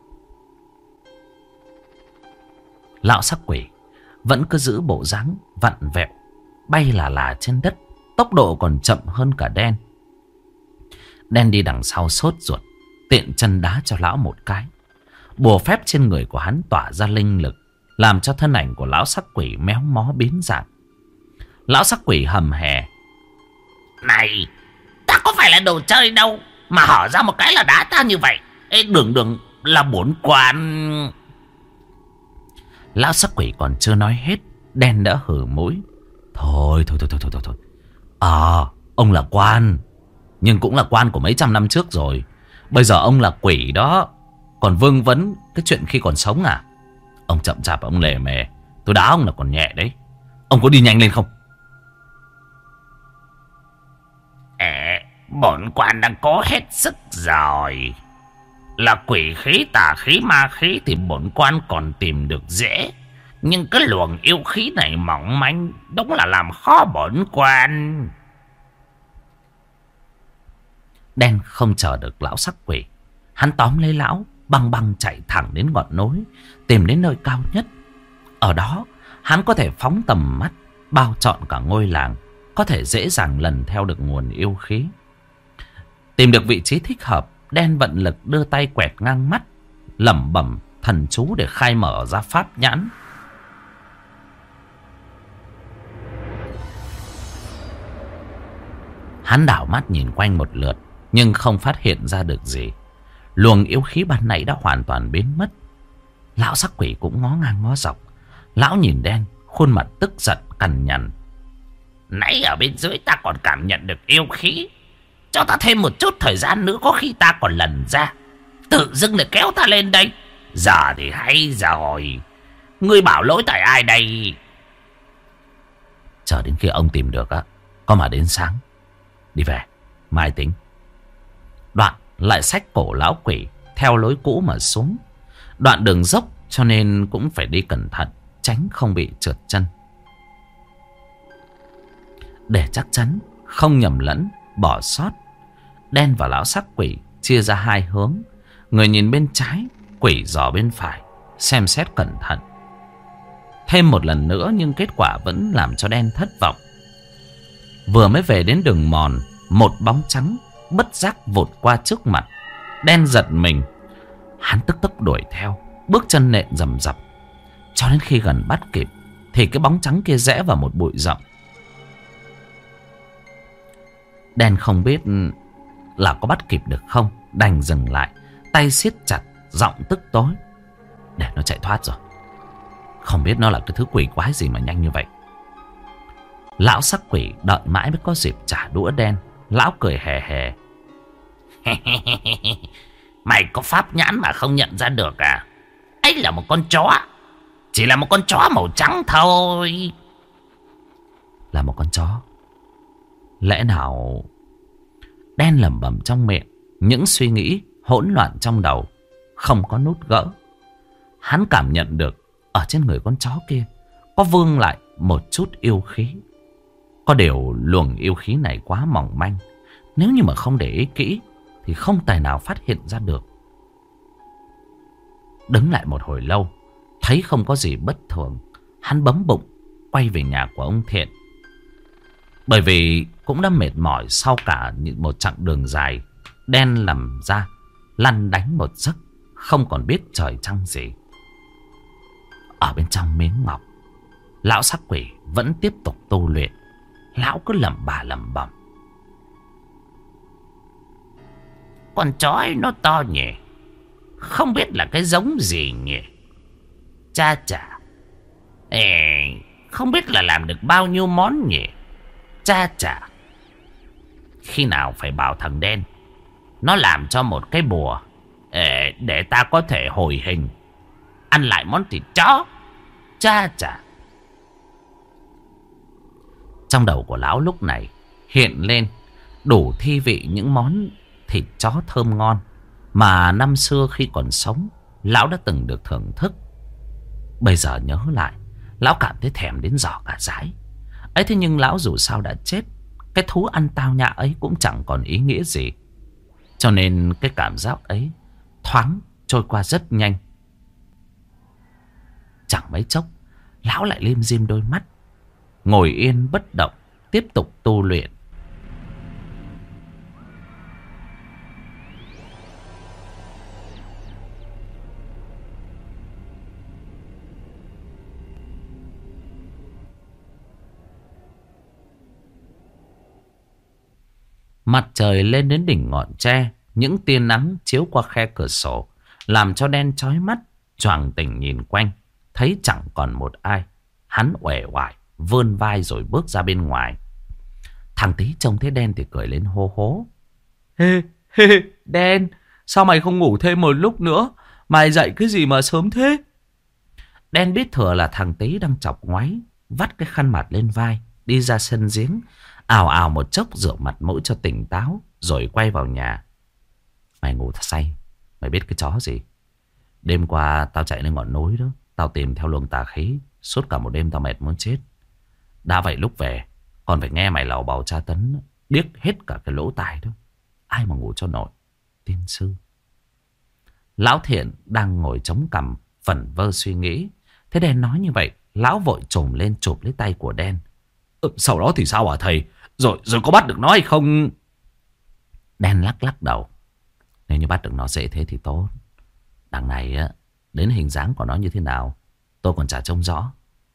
[SPEAKER 1] Lão sắc quỷ vẫn cứ giữ bộ dáng vặn vẹo, bay là là trên đất, tốc độ còn chậm hơn cả đen. Đen đi đằng sau sốt ruột, tiện chân đá cho lão một cái. Bùa phép trên người của hắn tỏa ra linh lực, làm cho thân ảnh của lão sắc quỷ méo mó biến dạng. Lão sắc quỷ hầm hè:
[SPEAKER 3] Này, ta có phải là đồ chơi đâu mà hở ra một cái là đá ta như vậy. Ê, đường đường là bổn quan.
[SPEAKER 1] Lão sắc quỷ còn chưa nói hết, đen đã hử mũi: Thôi thôi thôi thôi thôi thôi thôi. À, ông là quan, nhưng cũng là quan của mấy trăm năm trước rồi. Bây giờ ông là quỷ đó, còn vương vấn cái chuyện khi còn sống à? Ông chậm chạp, ông lề mề, tôi đá ông là còn nhẹ đấy. Ông có đi nhanh lên không?
[SPEAKER 3] Ê, bổn quan đang cố hết sức rồi. Là quỷ khí, tà khí, ma khí thì bổn quan còn tìm được dễ. Nhưng cái luồng yêu khí này mỏng manh, đúng là làm khó bổn quan.
[SPEAKER 1] Đen không chờ được lão sắc quỷ, hắn tóm lấy lão, băng băng chạy thẳng đến ngọn núi, tìm đến nơi cao nhất. Ở đó hắn có thể phóng tầm mắt bao trọn cả ngôi làng, có thể dễ dàng lần theo được nguồn yêu khí. Tìm được vị trí thích hợp, đen vận lực đưa tay quẹt ngang mắt, lẩm bẩm thần chú để khai mở ra pháp nhãn. Hắn đảo mắt nhìn quanh một lượt, nhưng không phát hiện ra được gì. Luồng yêu khí ban nãy đã hoàn toàn biến mất. Lão sắc quỷ cũng ngó ngang ngó dọc. Lão nhìn đen, khuôn mặt tức giận cằn nhằn:
[SPEAKER 3] Nãy ở bên dưới ta còn cảm nhận được yêu khí. Cho ta thêm một chút thời gian nữa, có khi ta còn lần ra. Tự dưng lại kéo ta lên đây. Giờ thì hay rồi. Ngươi bảo lỗi tại ai đây?
[SPEAKER 1] Chờ đến khi ông tìm được á, có mà đến sáng. Đi về, mai tính. Đoạn lại xách cổ lão quỷ theo lối cũ mà xuống. Đoạn đường dốc cho nên cũng phải đi cẩn thận, tránh không bị trượt chân. Để chắc chắn không nhầm lẫn, bỏ sót, đen và lão sắc quỷ chia ra hai hướng. Người nhìn bên trái, quỷ dò bên phải, xem xét cẩn thận. Thêm một lần nữa nhưng kết quả vẫn làm cho đen thất vọng. Vừa mới về đến đường mòn, một bóng trắng bất giác vụt qua trước mặt. Đen giật mình, hắn tức tốc đuổi theo, bước chân nện rầm rập. Cho đến khi gần bắt kịp thì cái bóng trắng kia rẽ vào một bụi rậm. Đen không biết là có bắt kịp được không, đành dừng lại, tay siết chặt, giọng tức tối: Để nó chạy thoát rồi. Không biết nó là cái thứ quỷ quái gì mà nhanh như vậy. Lão sắc quỷ đợi mãi mới có dịp trả đũa đen. Lão cười hề hề:
[SPEAKER 3] Mày có pháp nhãn mà không nhận ra được à? Ấy là một con chó, chỉ là một con chó màu trắng thôi.
[SPEAKER 1] Là một con chó? Lẽ nào... Đen lẩm bẩm trong miệng, những suy nghĩ hỗn loạn trong đầu không có nút gỡ. Hắn cảm nhận được ở trên người con chó kia có vương lại một chút yêu khí. Có điều luồng yêu khí này quá mỏng manh, nếu như mà không để ý kỹ thì không tài nào phát hiện ra được. Đứng lại một hồi lâu, thấy không có gì bất thường, hắn bấm bụng quay về nhà của ông Thiện. Bởi vì cũng đã mệt mỏi sau cả một chặng đường dài, đen nằm ra lăn đánh một giấc, không còn biết trời trăng gì. Ở bên trong miếng ngọc, lão sắc quỷ vẫn tiếp tục tu luyện. Lão cứ lẩm bà lẩm bẩm:
[SPEAKER 3] Con chó ấy nó to nhỉ, không biết là cái giống gì nhỉ. Cha chả, Ê, không biết là làm được bao nhiêu món nhỉ. Cha chả, khi nào phải bảo thằng đen nó làm cho một cái bùa Ê, để ta có thể hồi hình, ăn lại món thịt chó. Cha chả.
[SPEAKER 1] Trong đầu của lão lúc này hiện lên đủ thi vị những món thịt chó thơm ngon mà năm xưa khi còn sống lão đã từng được thưởng thức. Bây giờ nhớ lại, lão cảm thấy thèm đến giỏ cả dãi. Ấy thế nhưng lão dù sao đã chết, cái thú ăn tao nhã ấy cũng chẳng còn ý nghĩa gì. Cho nên cái cảm giác ấy thoáng trôi qua rất nhanh. Chẳng mấy chốc, lão lại lim dim đôi mắt, ngồi yên bất động, tiếp tục tu luyện. Mặt trời lên đến đỉnh ngọn tre, những tia nắng chiếu qua khe cửa sổ, làm cho đen chói mắt, choàng tỉnh nhìn quanh, thấy chẳng còn một ai. Hắn uể oải, vươn vai rồi bước ra bên ngoài. Thằng Tí trông thấy đen thì cười lên hô hố. Hê, hê, đen, sao mày không ngủ thêm một lúc nữa? Mày dậy cái gì mà sớm thế? Đen biết thừa là thằng Tí đang chọc ngoáy, vắt cái khăn mặt lên vai, đi ra sân giếng, ào ào một chốc rửa mặt mũi cho tỉnh táo, rồi quay vào nhà. Mày ngủ thật say, mày biết cái chó gì? Đêm qua tao chạy lên ngọn núi đó, tao tìm theo luồng tà khí, suốt cả một đêm tao mệt muốn chết. Đã vậy lúc về, còn phải nghe mày lầu bầu tra tấn, điếc hết cả cái lỗ tai đó. Ai mà ngủ cho nổi, tiên sư. Lão Thiện đang ngồi chống cằm, vẩn vơ suy nghĩ. Thế đen nói như vậy, lão vội trồm lên chụp lấy tay của đen. Ừ, sau đó thì sao hả thầy? Rồi rồi có bắt được nó hay không? Đen lắc lắc đầu. Nếu như bắt được nó dễ thế thì tốt. Đằng này á, đến hình dáng của nó như thế nào tôi còn chả trông rõ.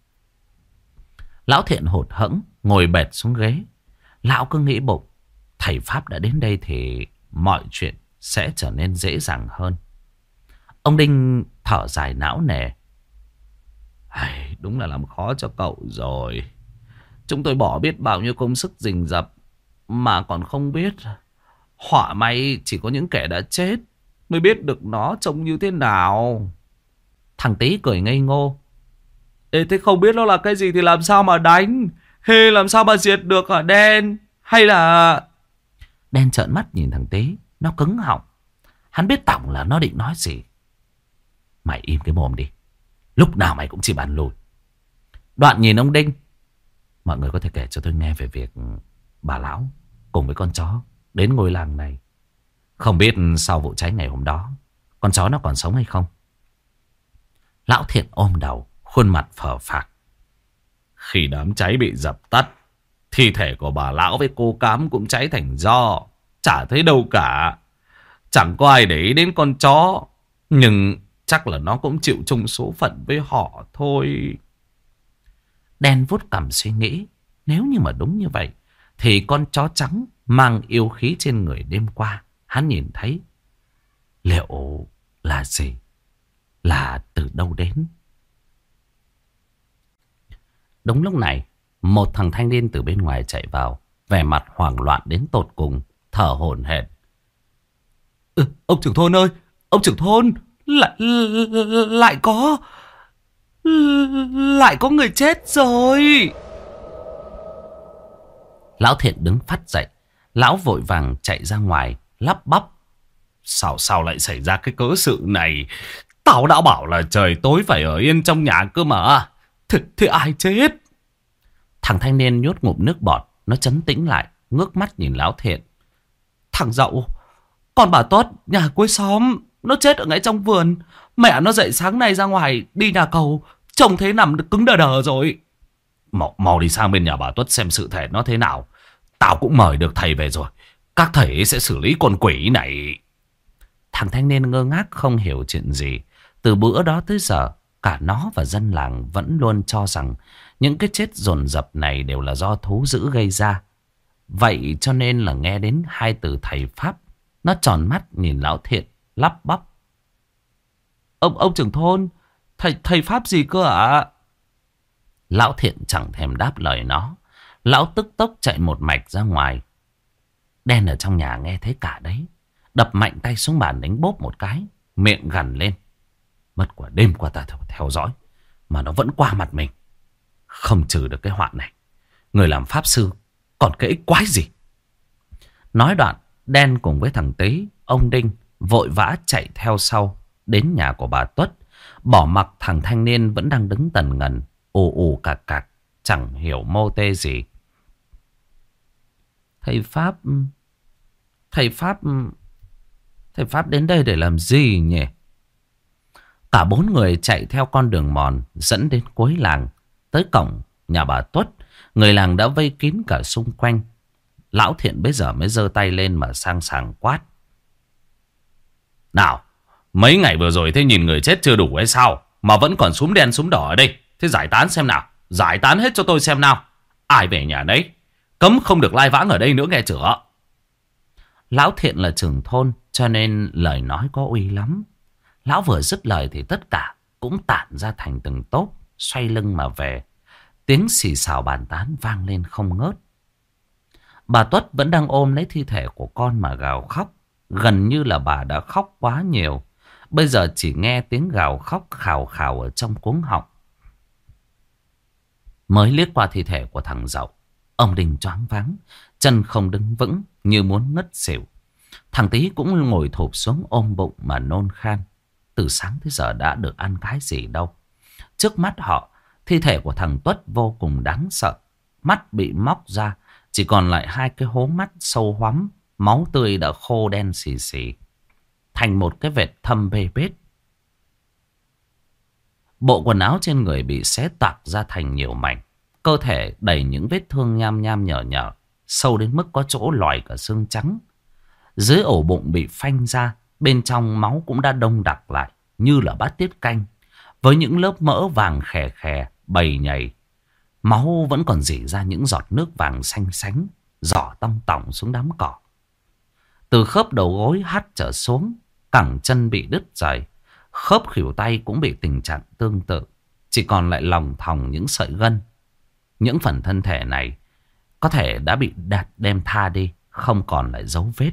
[SPEAKER 1] Lão Thiện hụt hẫng ngồi bệt xuống ghế. Lão cứ nghĩ bụng, thầy Pháp đã đến đây thì mọi chuyện sẽ trở nên dễ dàng hơn. Ông Đinh thở dài não nề. Ai, đúng là làm khó cho cậu rồi. Chúng tôi bỏ biết bao nhiêu công sức rình rập mà còn không biết. Họa may chỉ có những kẻ đã chết mới biết được nó trông như thế nào. Thằng Tí cười ngây ngô. Ê, thế không biết nó là cái gì thì làm sao mà đánh? Hê, làm sao mà diệt được hả Đen? Hay là... Đen trợn mắt nhìn thằng Tí, nó cứng họng. Hắn biết tổng là nó định nói gì. Mày im cái mồm đi, lúc nào mày cũng chỉ bàn lùi. Đoạn nhìn ông Đinh. Mọi người có thể kể cho tôi nghe về việc bà lão cùng với con chó đến ngôi làng này. Không biết sau vụ cháy ngày hôm đó, con chó nó còn sống hay không? Lão Thiện ôm đầu, khuôn mặt phờ phạc. Khi đám cháy bị dập tắt, thi thể của bà lão với cô Cám cũng cháy thành tro, chả thấy đâu cả. Chẳng có ai để ý đến con chó, nhưng chắc là nó cũng chịu chung số phận với họ thôi. Đen vuốt cằm suy nghĩ. Nếu như mà đúng như vậy thì con chó trắng mang yêu khí trên người đêm qua hắn nhìn thấy liệu là gì? Là từ đâu đến? Đúng lúc này, một thằng thanh niên từ bên ngoài chạy vào, vẻ mặt hoảng loạn đến tột cùng, thở hổn hển. Ừ, ông trưởng thôn ơi, ông trưởng thôn, lại lại có lại có người chết rồi. Lão Thiện đứng phắt dậy, lão vội vàng chạy ra ngoài, lắp bắp. Sao sao lại xảy ra cái cớ sự này? Tao đã bảo là trời tối phải ở yên trong nhà cơ mà. Thế, thế ai chết? Thằng thanh niên nhốt ngụm nước bọt, nó trấn tĩnh lại, ngước mắt nhìn Lão Thiện. Thằng Dậu, con bà Tuất, nhà cuối xóm, nó chết ở ngay trong vườn. Mẹ nó dậy sáng nay ra ngoài đi nhà cầu, trông thấy nằm cứng đờ đờ rồi. Mau, mau đi sang bên nhà bà Tuất xem sự thể nó thế nào. Tao cũng mời được thầy về rồi. Các thầy sẽ xử lý con quỷ này. Thằng thanh niên ngơ ngác không hiểu chuyện gì. Từ bữa đó tới giờ, cả nó và dân làng vẫn luôn cho rằng những cái chết dồn dập này đều là do thú dữ gây ra. Vậy cho nên là nghe đến hai từ thầy Pháp, nó tròn mắt nhìn Lão Thiện, lắp bắp. Ông ông trưởng thôn, thầy thầy Pháp gì cơ ạ? Lão Thiện chẳng thèm đáp lời nó. Lão tức tốc chạy một mạch ra ngoài. Đen ở trong nhà nghe thấy cả đấy, đập mạnh tay xuống bàn đánh bốp một cái, miệng gằn lên. Mất quả đêm qua ta theo dõi mà nó vẫn qua mặt mình. Không trừ được cái họa này, người làm pháp sư còn cái ích quái gì? Nói đoạn, Đen cùng với thằng Tý, ông Đinh vội vã chạy theo sau đến nhà của bà Tuất, bỏ mặc thằng thanh niên vẫn đang đứng tần ngần, ù ù cạc cạc, chẳng hiểu mô tê gì. Thầy Pháp, thầy Pháp, Thầy Pháp đến đây để làm gì nhỉ? Cả bốn người chạy theo con đường mòn dẫn đến cuối làng. Tới cổng nhà bà Tuất, người làng đã vây kín cả xung quanh. Lão Thiện bây giờ mới giơ tay lên mà sang sảng quát. Nào, mấy ngày vừa rồi thế nhìn người chết chưa đủ hay sao? Mà vẫn còn súm đen súm đỏ ở đây. Thế giải tán xem nào. Giải tán hết cho tôi xem nào. Ai về nhà đấy. Cấm không được lai vãng ở đây nữa nghe chửa. Lão Thiện là trưởng thôn cho nên lời nói có uy lắm. Lão vừa dứt lời thì tất cả cũng tản ra thành từng tốp, xoay lưng mà về. Tiếng xì xào bàn tán vang lên không ngớt. Bà Tuất vẫn đang ôm lấy thi thể của con mà gào khóc. Gần như là bà đã khóc quá nhiều. Bây giờ chỉ nghe tiếng gào khóc khào khào ở trong cuống họng. Mới liếc qua thi thể của thằng Dậu, ông Đình choáng váng, chân không đứng vững như muốn ngất xỉu. Thằng Tý cũng ngồi thụp xuống ôm bụng mà nôn khan. Từ sáng tới giờ đã được ăn cái gì đâu. Trước mắt họ, thi thể của thằng Tuất vô cùng đáng sợ. Mắt bị móc ra, chỉ còn lại hai cái hố mắt sâu hoắm. Máu tươi đã khô đen xì xì, thành một cái vệt thâm bê bết. Bộ quần áo trên người bị xé toạc ra thành nhiều mảnh. Cơ thể đầy những vết thương nham nham nhở nhở, sâu đến mức có chỗ lòi cả xương trắng. Dưới ổ bụng bị phanh ra, bên trong máu cũng đã đông đặc lại như là bát tiết canh, với những lớp mỡ vàng khè khè bầy nhầy. Máu vẫn còn rỉ ra những giọt nước vàng xanh xánh, rỏ tong tỏng xuống đám cỏ. Từ khớp đầu gối hắt trở xuống, cẳng chân bị đứt rời, khớp khuỷu tay cũng bị tình trạng tương tự, chỉ còn lại lòng thòng những sợi gân. Những phần thân thể này có thể đã bị đặt đem tha đi, không còn lại dấu vết.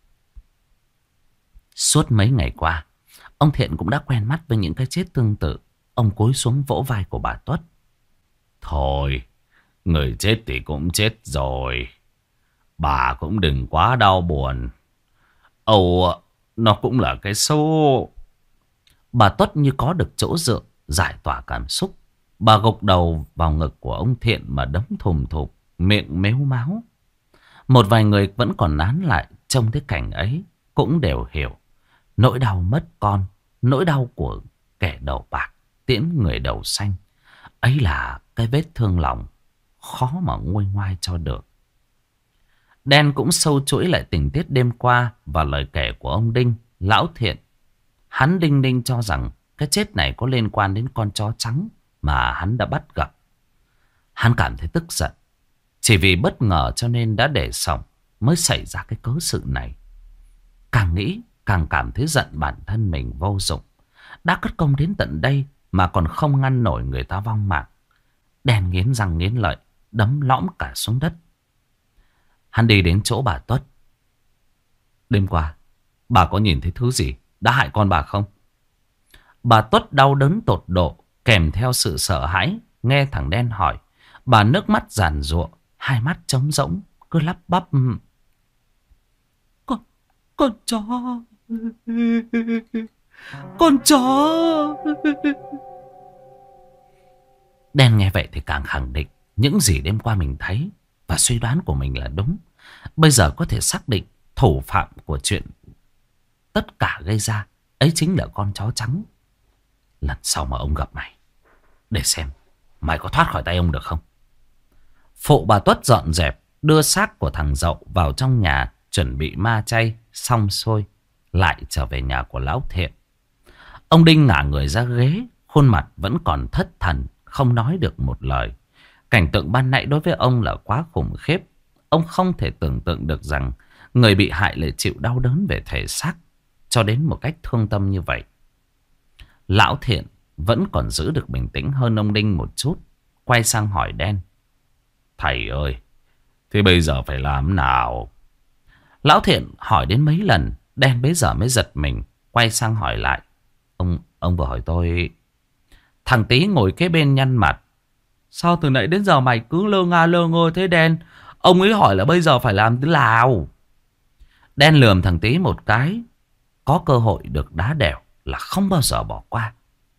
[SPEAKER 1] Suốt mấy ngày qua, ông Thiện cũng đã quen mắt với những cái chết tương tự. Ông cúi xuống vỗ vai của bà Tuất.
[SPEAKER 2] Thôi, người chết thì cũng chết rồi. Bà cũng đừng quá đau buồn. Âu, nó cũng là cái số.
[SPEAKER 1] Bà Tuất như có được chỗ dựa, giải tỏa cảm xúc. Bà gục đầu vào ngực của ông Thiện mà đấm thùm thụp, miệng mếu máo. Một vài người vẫn còn nán lại trông thấy cảnh ấy, cũng đều hiểu. Nỗi đau mất con, nỗi đau của kẻ đầu bạc tiễn người đầu xanh, ấy là cái vết thương lòng khó mà nguôi ngoai cho được. Đen cũng sâu chuỗi lại tình tiết đêm qua và lời kể của ông Đinh, Lão Thiện. Hắn đinh ninh cho rằng cái chết này có liên quan đến con chó trắng mà hắn đã bắt gặp. Hắn cảm thấy tức giận, chỉ vì bất ngờ cho nên đã để xổng mới xảy ra cái cớ sự này. Càng nghĩ càng cảm thấy giận bản thân mình vô dụng. Đã cất công đến tận đây mà còn không ngăn nổi người ta vong mạng. Đen nghiến răng nghiến lợi, đấm lõm cả xuống đất. Hắn đi đến chỗ bà Tuất. Đêm qua, bà có nhìn thấy thứ gì đã hại con bà không? Bà Tuất đau đớn tột độ, kèm theo sự sợ hãi. Nghe thằng Đen hỏi, bà nước mắt giàn giụa, hai mắt trống rỗng, cứ lắp bắp. Con, con chó, con chó. Đen nghe vậy thì càng khẳng định những gì đêm qua mình thấy và suy đoán của mình là đúng. Bây giờ có thể xác định thủ phạm của chuyện tất cả gây ra ấy chính là con chó trắng. Lần sau mà ông gặp mày, để xem mày có thoát khỏi tay ông được không. Phụ bà Tuất dọn dẹp, đưa xác của thằng Dậu vào trong nhà, chuẩn bị ma chay xong xuôi, lại trở về nhà của Lão Thiện. Ông Đinh ngả người ra ghế, khuôn mặt vẫn còn thất thần, không nói được một lời. Cảnh tượng ban nãy đối với ông là quá khủng khiếp. Ông không thể tưởng tượng được rằng người bị hại lại chịu đau đớn về thể xác cho đến một cách thương tâm như vậy. Lão Thiện vẫn còn giữ được bình tĩnh hơn ông Đinh một chút, quay sang hỏi Đen. Thầy ơi, thế bây giờ phải làm nào? Lão Thiện hỏi đến mấy lần, Đen bấy giờ mới giật mình, quay sang hỏi lại. Ông ông vừa hỏi tôi. Thằng Tý ngồi kế bên nhăn mặt. Sao từ nãy đến giờ mày cứ lơ nga lơ ngơ thế Đen? Ông ấy hỏi là bây giờ phải làm thế nào? Đen lườm thằng Tý một cái. Có cơ hội được đá đẻo là không bao giờ bỏ qua.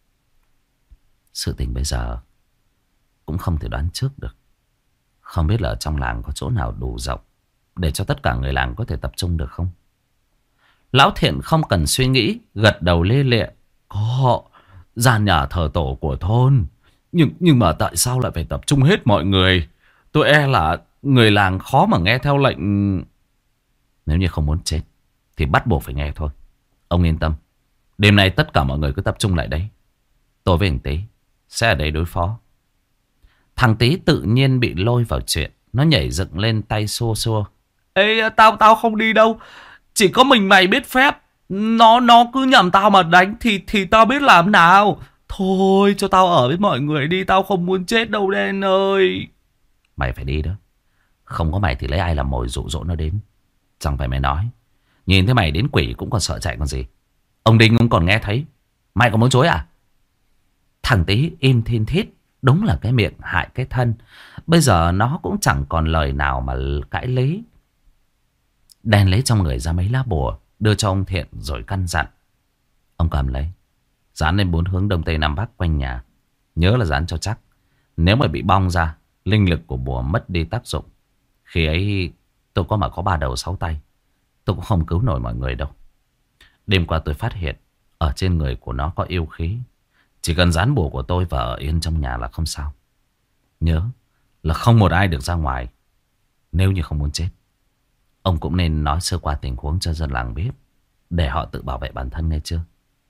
[SPEAKER 1] Sự tình bây giờ cũng không thể đoán trước được. Không biết là ở trong làng có chỗ nào đủ rộng để cho tất cả người làng có thể tập trung được không?
[SPEAKER 2] Lão Thiện không cần suy nghĩ, gật đầu lê lệ. Có, gian nhà thờ tổ của thôn. Nhưng nhưng mà tại sao lại phải tập trung hết mọi người? Tôi e là người làng khó mà nghe theo lệnh. Nếu như không muốn chết thì bắt buộc phải nghe thôi. Ông yên tâm. Đêm nay tất cả mọi người cứ tập trung lại đấy. Tôi với thằng Tý sẽ ở đây đối phó. Thằng Tý tự nhiên bị lôi vào chuyện. Nó nhảy dựng lên tay xua xua. Ê, tao tao không đi đâu. Chỉ có mình mày biết phép. Nó nó cứ nhầm tao mà đánh thì thì tao biết làm nào. Thôi cho tao ở với mọi người đi. Tao không muốn chết đâu Đen ơi. Mày phải đi đó. Không có mày thì lấy ai làm mồi dụ dỗ nó đến. Chẳng phải mày nói. Nhìn thấy mày đến quỷ cũng còn sợ chạy còn gì. Ông Đinh cũng còn nghe thấy. Mày còn muốn chối à? Thằng Tý im thiên thít. Đúng là cái miệng hại cái thân. Bây giờ nó cũng chẳng còn lời nào mà cãi lấy. Đen lấy trong người ra mấy lá bùa, đưa cho ông Thiện rồi căn dặn. Ông cầm lấy, dán lên bốn hướng đông tây nam bắc quanh nhà. Nhớ là dán cho chắc. Nếu mà bị bong ra, linh lực của bùa mất đi tác dụng. Khi ấy tôi có mà có ba đầu sáu tay, tôi cũng không cứu nổi mọi người đâu. Đêm qua tôi phát hiện ở trên người của nó có yêu khí. Chỉ cần dán bùa của tôi và ở yên trong nhà là không sao. Nhớ là không một ai được ra ngoài. Nếu như không muốn chết, ông cũng nên nói sơ qua tình huống cho dân làng biết, để họ tự bảo vệ bản thân, nghe chưa?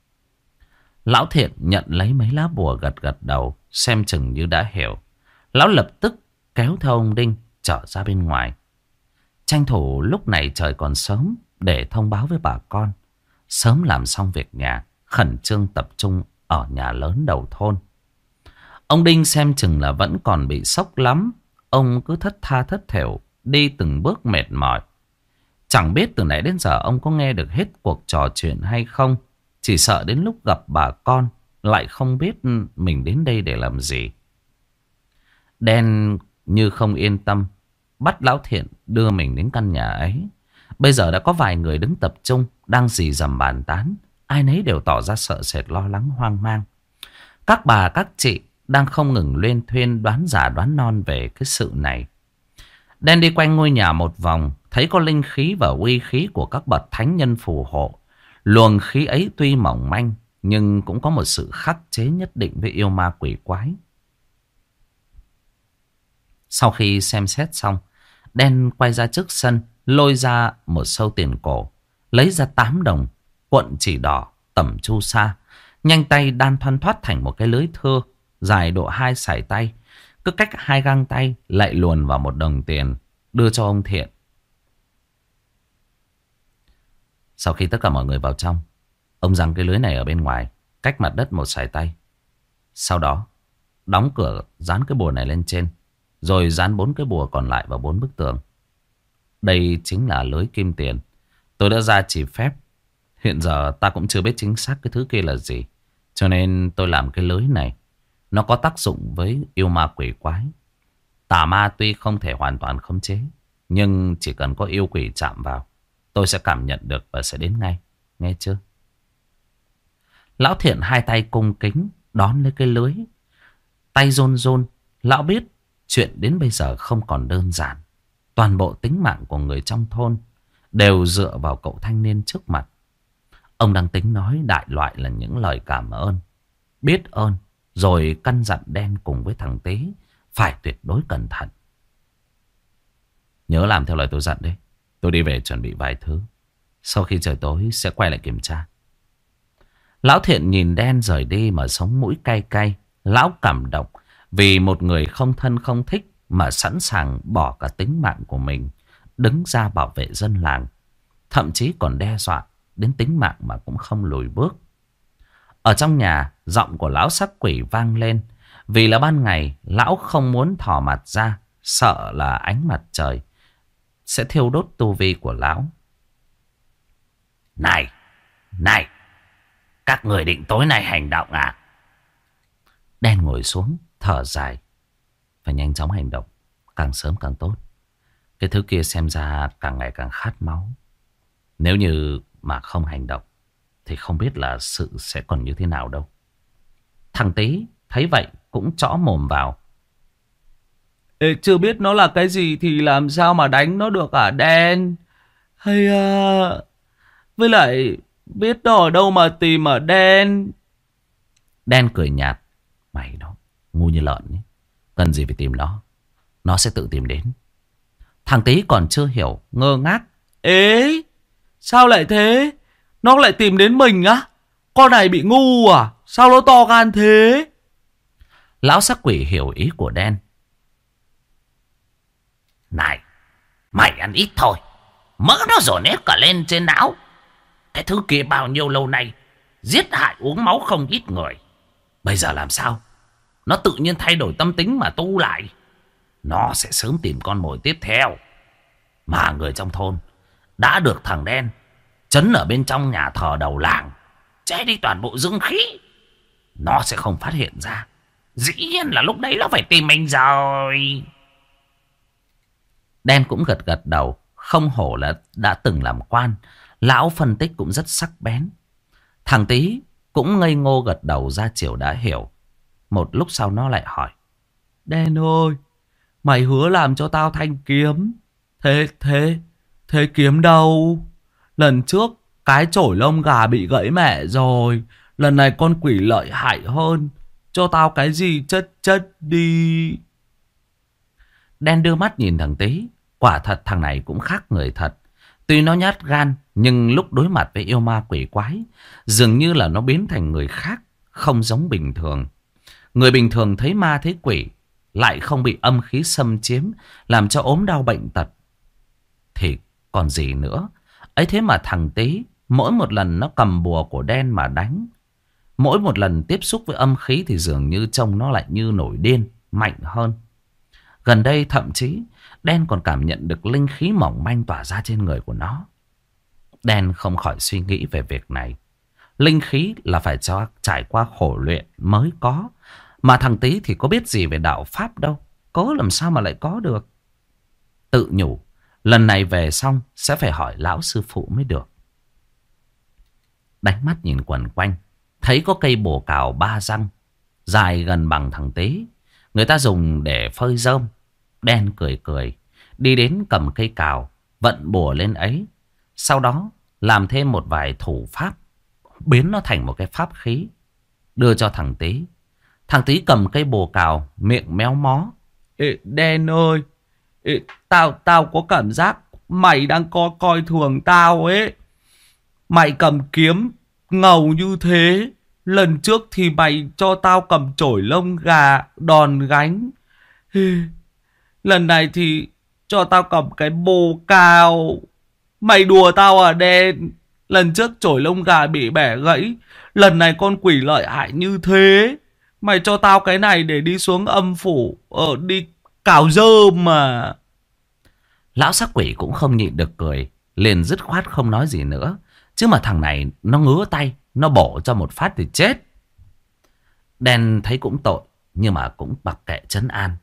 [SPEAKER 2] Lão Thiện nhận lấy mấy lá bùa, gật gật đầu, xem chừng như đã hiểu. Lão lập tức kéo theo ông Đinh trở ra bên ngoài. Tranh thủ lúc này trời còn sớm để thông báo với bà con. Sớm làm xong việc nhà, khẩn trương tập trung ở nhà lớn đầu thôn. Ông Đinh xem chừng là vẫn còn bị sốc lắm. Ông cứ thất tha thất thểu, đi từng bước mệt mỏi. Chẳng biết từ nãy đến giờ ông có nghe được hết cuộc trò chuyện hay không. Chỉ sợ đến lúc gặp bà con lại không biết mình đến đây để làm gì. Đen như không yên tâm, bắt Lão Thiện đưa mình đến căn nhà ấy. Bây giờ đã có vài người đứng tập trung, đang rì rầm bàn tán. Ai nấy đều tỏ ra sợ sệt, lo lắng, hoang mang. Các bà các chị đang không ngừng luyên thuyên đoán giả đoán non về cái sự này. Đen đi quanh ngôi nhà một vòng, thấy có linh khí và uy khí của các bậc thánh nhân phù hộ. Luồng khí ấy tuy mỏng manh, nhưng cũng có một sự khắc chế nhất định với yêu ma quỷ quái. Sau khi xem xét xong, Đen quay ra trước sân, lôi ra một sâu tiền cổ, lấy ra tám đồng, cuộn chỉ đỏ, tẩm chu sa, nhanh tay đan thoăn thoắt thành một cái lưới thưa, dài độ hai sải tay, cứ cách hai găng tay lại luồn vào một đồng tiền, đưa cho ông Thiện. Sau khi tất cả mọi người vào trong, ông giăng cái lưới này ở bên ngoài, cách mặt đất một sải tay. Sau đó, đóng cửa, dán cái bùa này lên trên, rồi dán bốn cái bùa còn lại vào bốn bức tường. Đây chính là lưới kim tiền. Tôi đã ra chỉ phép. Hiện giờ ta cũng chưa biết chính xác cái thứ kia là gì. Cho nên tôi làm cái lưới này. Nó có tác dụng với yêu ma quỷ quái. Tà ma tuy không thể hoàn toàn khống chế, nhưng chỉ cần có yêu quỷ chạm vào, tôi sẽ cảm nhận được và sẽ đến ngay. Nghe chưa? Lão Thiện hai tay cung kính đón lấy cái lưới. Tay run run. Lão biết chuyện đến bây giờ không còn đơn giản. Toàn bộ tính mạng của người trong thôn đều dựa vào cậu thanh niên trước mặt. Ông đang tính nói đại loại là những lời cảm ơn, biết ơn, rồi căn dặn Đen cùng với thằng Tý phải tuyệt đối cẩn thận. Nhớ làm theo lời tôi dặn đấy. Tôi đi về chuẩn bị vài thứ. Sau khi trời tối sẽ quay lại kiểm tra. Lão Thiện nhìn Đen rời đi mà sống mũi cay cay. Lão cảm động vì một người không thân không thích mà sẵn sàng bỏ cả tính mạng của mình, đứng ra bảo vệ dân làng. Thậm chí còn đe dọa đến tính mạng mà cũng không lùi bước. Ở trong nhà, giọng của lão sắc quỷ vang lên. Vì là ban ngày, lão không muốn thò mặt ra, sợ là ánh mặt trời sẽ thiêu đốt tu vi của lão.
[SPEAKER 3] Này, này, các người định tối nay hành động à?
[SPEAKER 2] Đen ngồi xuống, thở dài. Phải nhanh chóng hành động, càng sớm càng tốt. Cái thứ kia xem ra càng ngày càng khát máu. Nếu như mà không hành động thì không biết là sự sẽ còn như thế nào đâu. Thằng Tý thấy vậy cũng chõ mồm vào. Ê, chưa biết nó là cái gì thì làm sao mà đánh nó được à Đen? Hay à, Với lại biết nó ở đâu mà tìm ở đen.
[SPEAKER 1] Đen cười nhạt. Mày đó, ngu như lợn ấy. Cần gì phải tìm nó. Nó sẽ tự tìm đến. Thằng Tý còn chưa hiểu, ngơ ngác.
[SPEAKER 2] Ế, sao lại thế? Nó lại tìm đến mình á? Con này bị ngu à? Sao nó to gan thế?
[SPEAKER 1] Lão sắc quỷ hiểu ý của đen.
[SPEAKER 3] Này, mày ăn ít thôi. Mỡ nó dồn hết cả lên trên não. Cái thứ kia bao nhiêu lâu nay giết hại uống máu không ít người. Bây giờ làm sao? Nó tự nhiên thay đổi tâm tính mà tu lại. Nó sẽ sớm tìm con mồi tiếp theo. Mà người trong thôn đã được thằng đen trấn ở bên trong nhà thờ đầu làng, che đi toàn bộ dương khí. Nó sẽ không phát hiện ra. Dĩ nhiên là lúc đấy nó phải tìm mình rồi.
[SPEAKER 1] Đen cũng gật gật đầu. Không hổ là đã từng làm quan. Lão phân tích cũng rất sắc bén. Thằng Tý cũng ngây ngô gật đầu ra chiều đã hiểu. Một lúc sau nó lại hỏi.
[SPEAKER 2] Đen ơi, mày hứa làm cho tao thanh kiếm. Thế, thế, thế kiếm đâu? Lần trước cái chổi lông gà bị gãy mẹ rồi. Lần này con quỷ lợi hại hơn. Cho tao cái gì chất chất đi.
[SPEAKER 1] Đen đưa mắt nhìn thằng Tý. Quả thật thằng này cũng khác người thật. Tuy nó nhát gan, nhưng lúc đối mặt với yêu ma quỷ quái, dường như là nó biến thành người khác, không giống bình thường. Người bình thường thấy ma thấy quỷ, lại không bị âm khí xâm chiếm, làm cho ốm đau bệnh tật. Thì còn gì nữa. Ấy thế mà thằng Tý, mỗi một lần nó cầm bùa của đen mà đánh, mỗi một lần tiếp xúc với âm khí thì dường như trông nó lại như nổi điên, mạnh hơn. Gần đây thậm chí đen còn cảm nhận được linh khí mỏng manh tỏa ra trên người của nó. Đen không khỏi suy nghĩ về việc này. Linh khí là phải cho trải qua khổ luyện mới có. Mà thằng Tý thì có biết gì về đạo pháp đâu. Có làm sao mà lại có được. Tự nhủ, lần này về xong sẽ phải hỏi lão sư phụ mới được. Đánh mắt nhìn quần quanh, thấy có cây bồ cào ba răng, dài gần bằng thằng Tý. Người ta dùng để phơi rơm. Đen cười cười, đi đến cầm cây cào, vận bùa lên ấy. Sau đó làm thêm một vài thủ pháp, biến nó thành một cái pháp khí, đưa cho thằng Tý. Thằng Tý cầm cây bồ cào, miệng méo mó.
[SPEAKER 2] Ê, Đen ơi, ê, tao tao có cảm giác mày đang co coi thường tao ấy. Mày cầm kiếm ngầu như thế. Lần trước thì mày cho tao cầm chổi lông gà đòn gánh. Ê, lần này thì cho tao cầm cái bồ cào. Mày đùa tao à Đen? Lần trước chổi lông gà bị bẻ gãy, lần này con quỷ lợi hại như thế. Mày cho tao cái này để đi xuống âm phủ, ở đi cào rơm mà.
[SPEAKER 1] Lão sắc quỷ cũng không nhịn được cười, liền dứt khoát không nói gì nữa. Chứ mà thằng này nó ngứa tay, nó bổ cho một phát thì chết. Đen thấy cũng tội, nhưng mà cũng mặc kệ trấn an.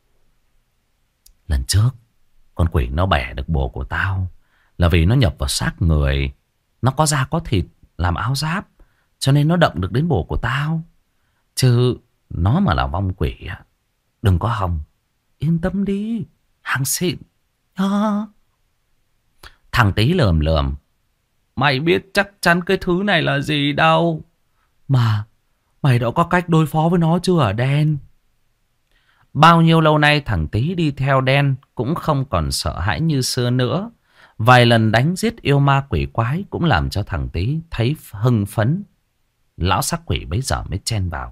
[SPEAKER 1] Lần trước con quỷ nó bẻ được bùa của tao là vì nó nhập vào xác người. Nó có da có thịt làm áo giáp, cho nên nó động được đến bùa của tao. Chứ nó mà là vong quỷ, đừng có hòng. Yên tâm đi, hàng xịn. À. Thằng Tý lườm lườm.
[SPEAKER 2] Mày biết chắc chắn cái thứ này là gì đâu. Mà mày đã có cách đối phó với nó chưa hả Đen?
[SPEAKER 1] Bao nhiêu lâu nay thằng Tý đi theo Đen cũng không còn sợ hãi như xưa nữa. Vài lần đánh giết yêu ma quỷ quái cũng làm cho thằng Tý thấy hưng phấn. Lão sắc quỷ bấy giờ mới chen vào.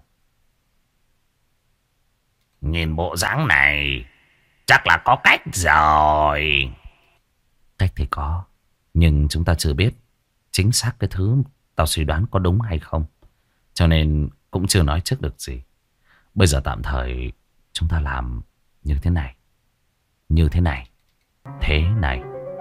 [SPEAKER 3] Nhìn bộ dáng này chắc là có cách rồi.
[SPEAKER 1] Cách thì có, nhưng chúng ta chưa biết chính xác cái thứ tao suy đoán có đúng hay không. Cho nên cũng chưa nói trước được gì. Bây giờ tạm thời chúng ta làm như thế này, như thế này, thế này.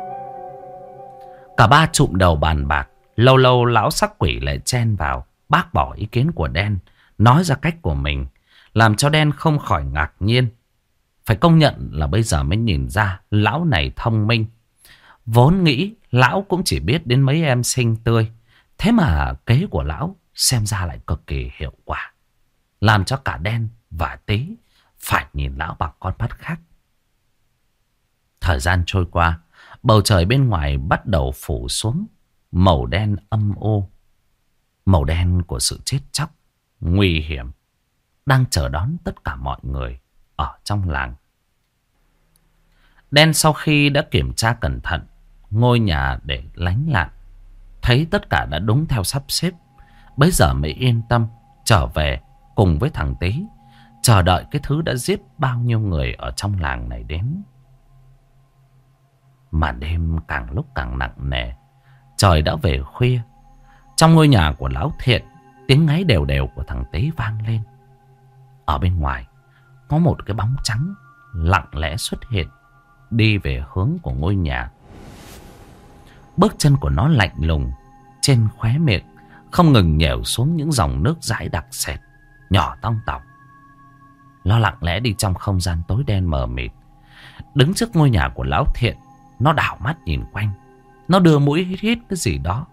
[SPEAKER 1] Cả ba trụm đầu bàn bạc. Lâu lâu lão sắc quỷ lại chen vào, bác bỏ ý kiến của Đen, nói ra cách của mình, làm cho Đen không khỏi ngạc nhiên. Phải công nhận là bây giờ mới nhìn ra lão này thông minh. Vốn nghĩ lão cũng chỉ biết đến mấy em xinh tươi, thế mà kế của lão xem ra lại cực kỳ hiệu quả, làm cho cả Đen và Tý phải nhìn lão bằng con mắt khác. Thời gian trôi qua, bầu trời bên ngoài bắt đầu phủ xuống
[SPEAKER 2] màu đen âm u, màu đen của sự chết chóc, nguy hiểm, đang chờ đón tất cả mọi người ở trong làng. Đen sau khi đã kiểm tra cẩn thận ngôi nhà để lánh nạn, thấy tất cả đã đúng theo sắp xếp, bấy giờ mới yên tâm trở về cùng với thằng Tý, chờ đợi cái thứ đã giết bao nhiêu người ở trong làng này đến. Mà đêm càng lúc càng nặng nề, trời đã về khuya. Trong ngôi nhà của Lão Thiện, tiếng ngáy đều đều của thằng Tý vang lên. Ở bên ngoài có một cái bóng trắng lặng lẽ xuất hiện, đi về hướng của ngôi nhà. Bước chân của nó lạnh lùng, trên khóe miệng không ngừng nhèo xuống những dòng nước dãi đặc sệt, nhỏ tong tỏng. Nó lặng lẽ đi trong không gian tối đen mờ mịt. Đứng trước ngôi nhà của Lão Thiện, nó đảo mắt nhìn quanh. Nó đưa mũi hít hít cái gì đó.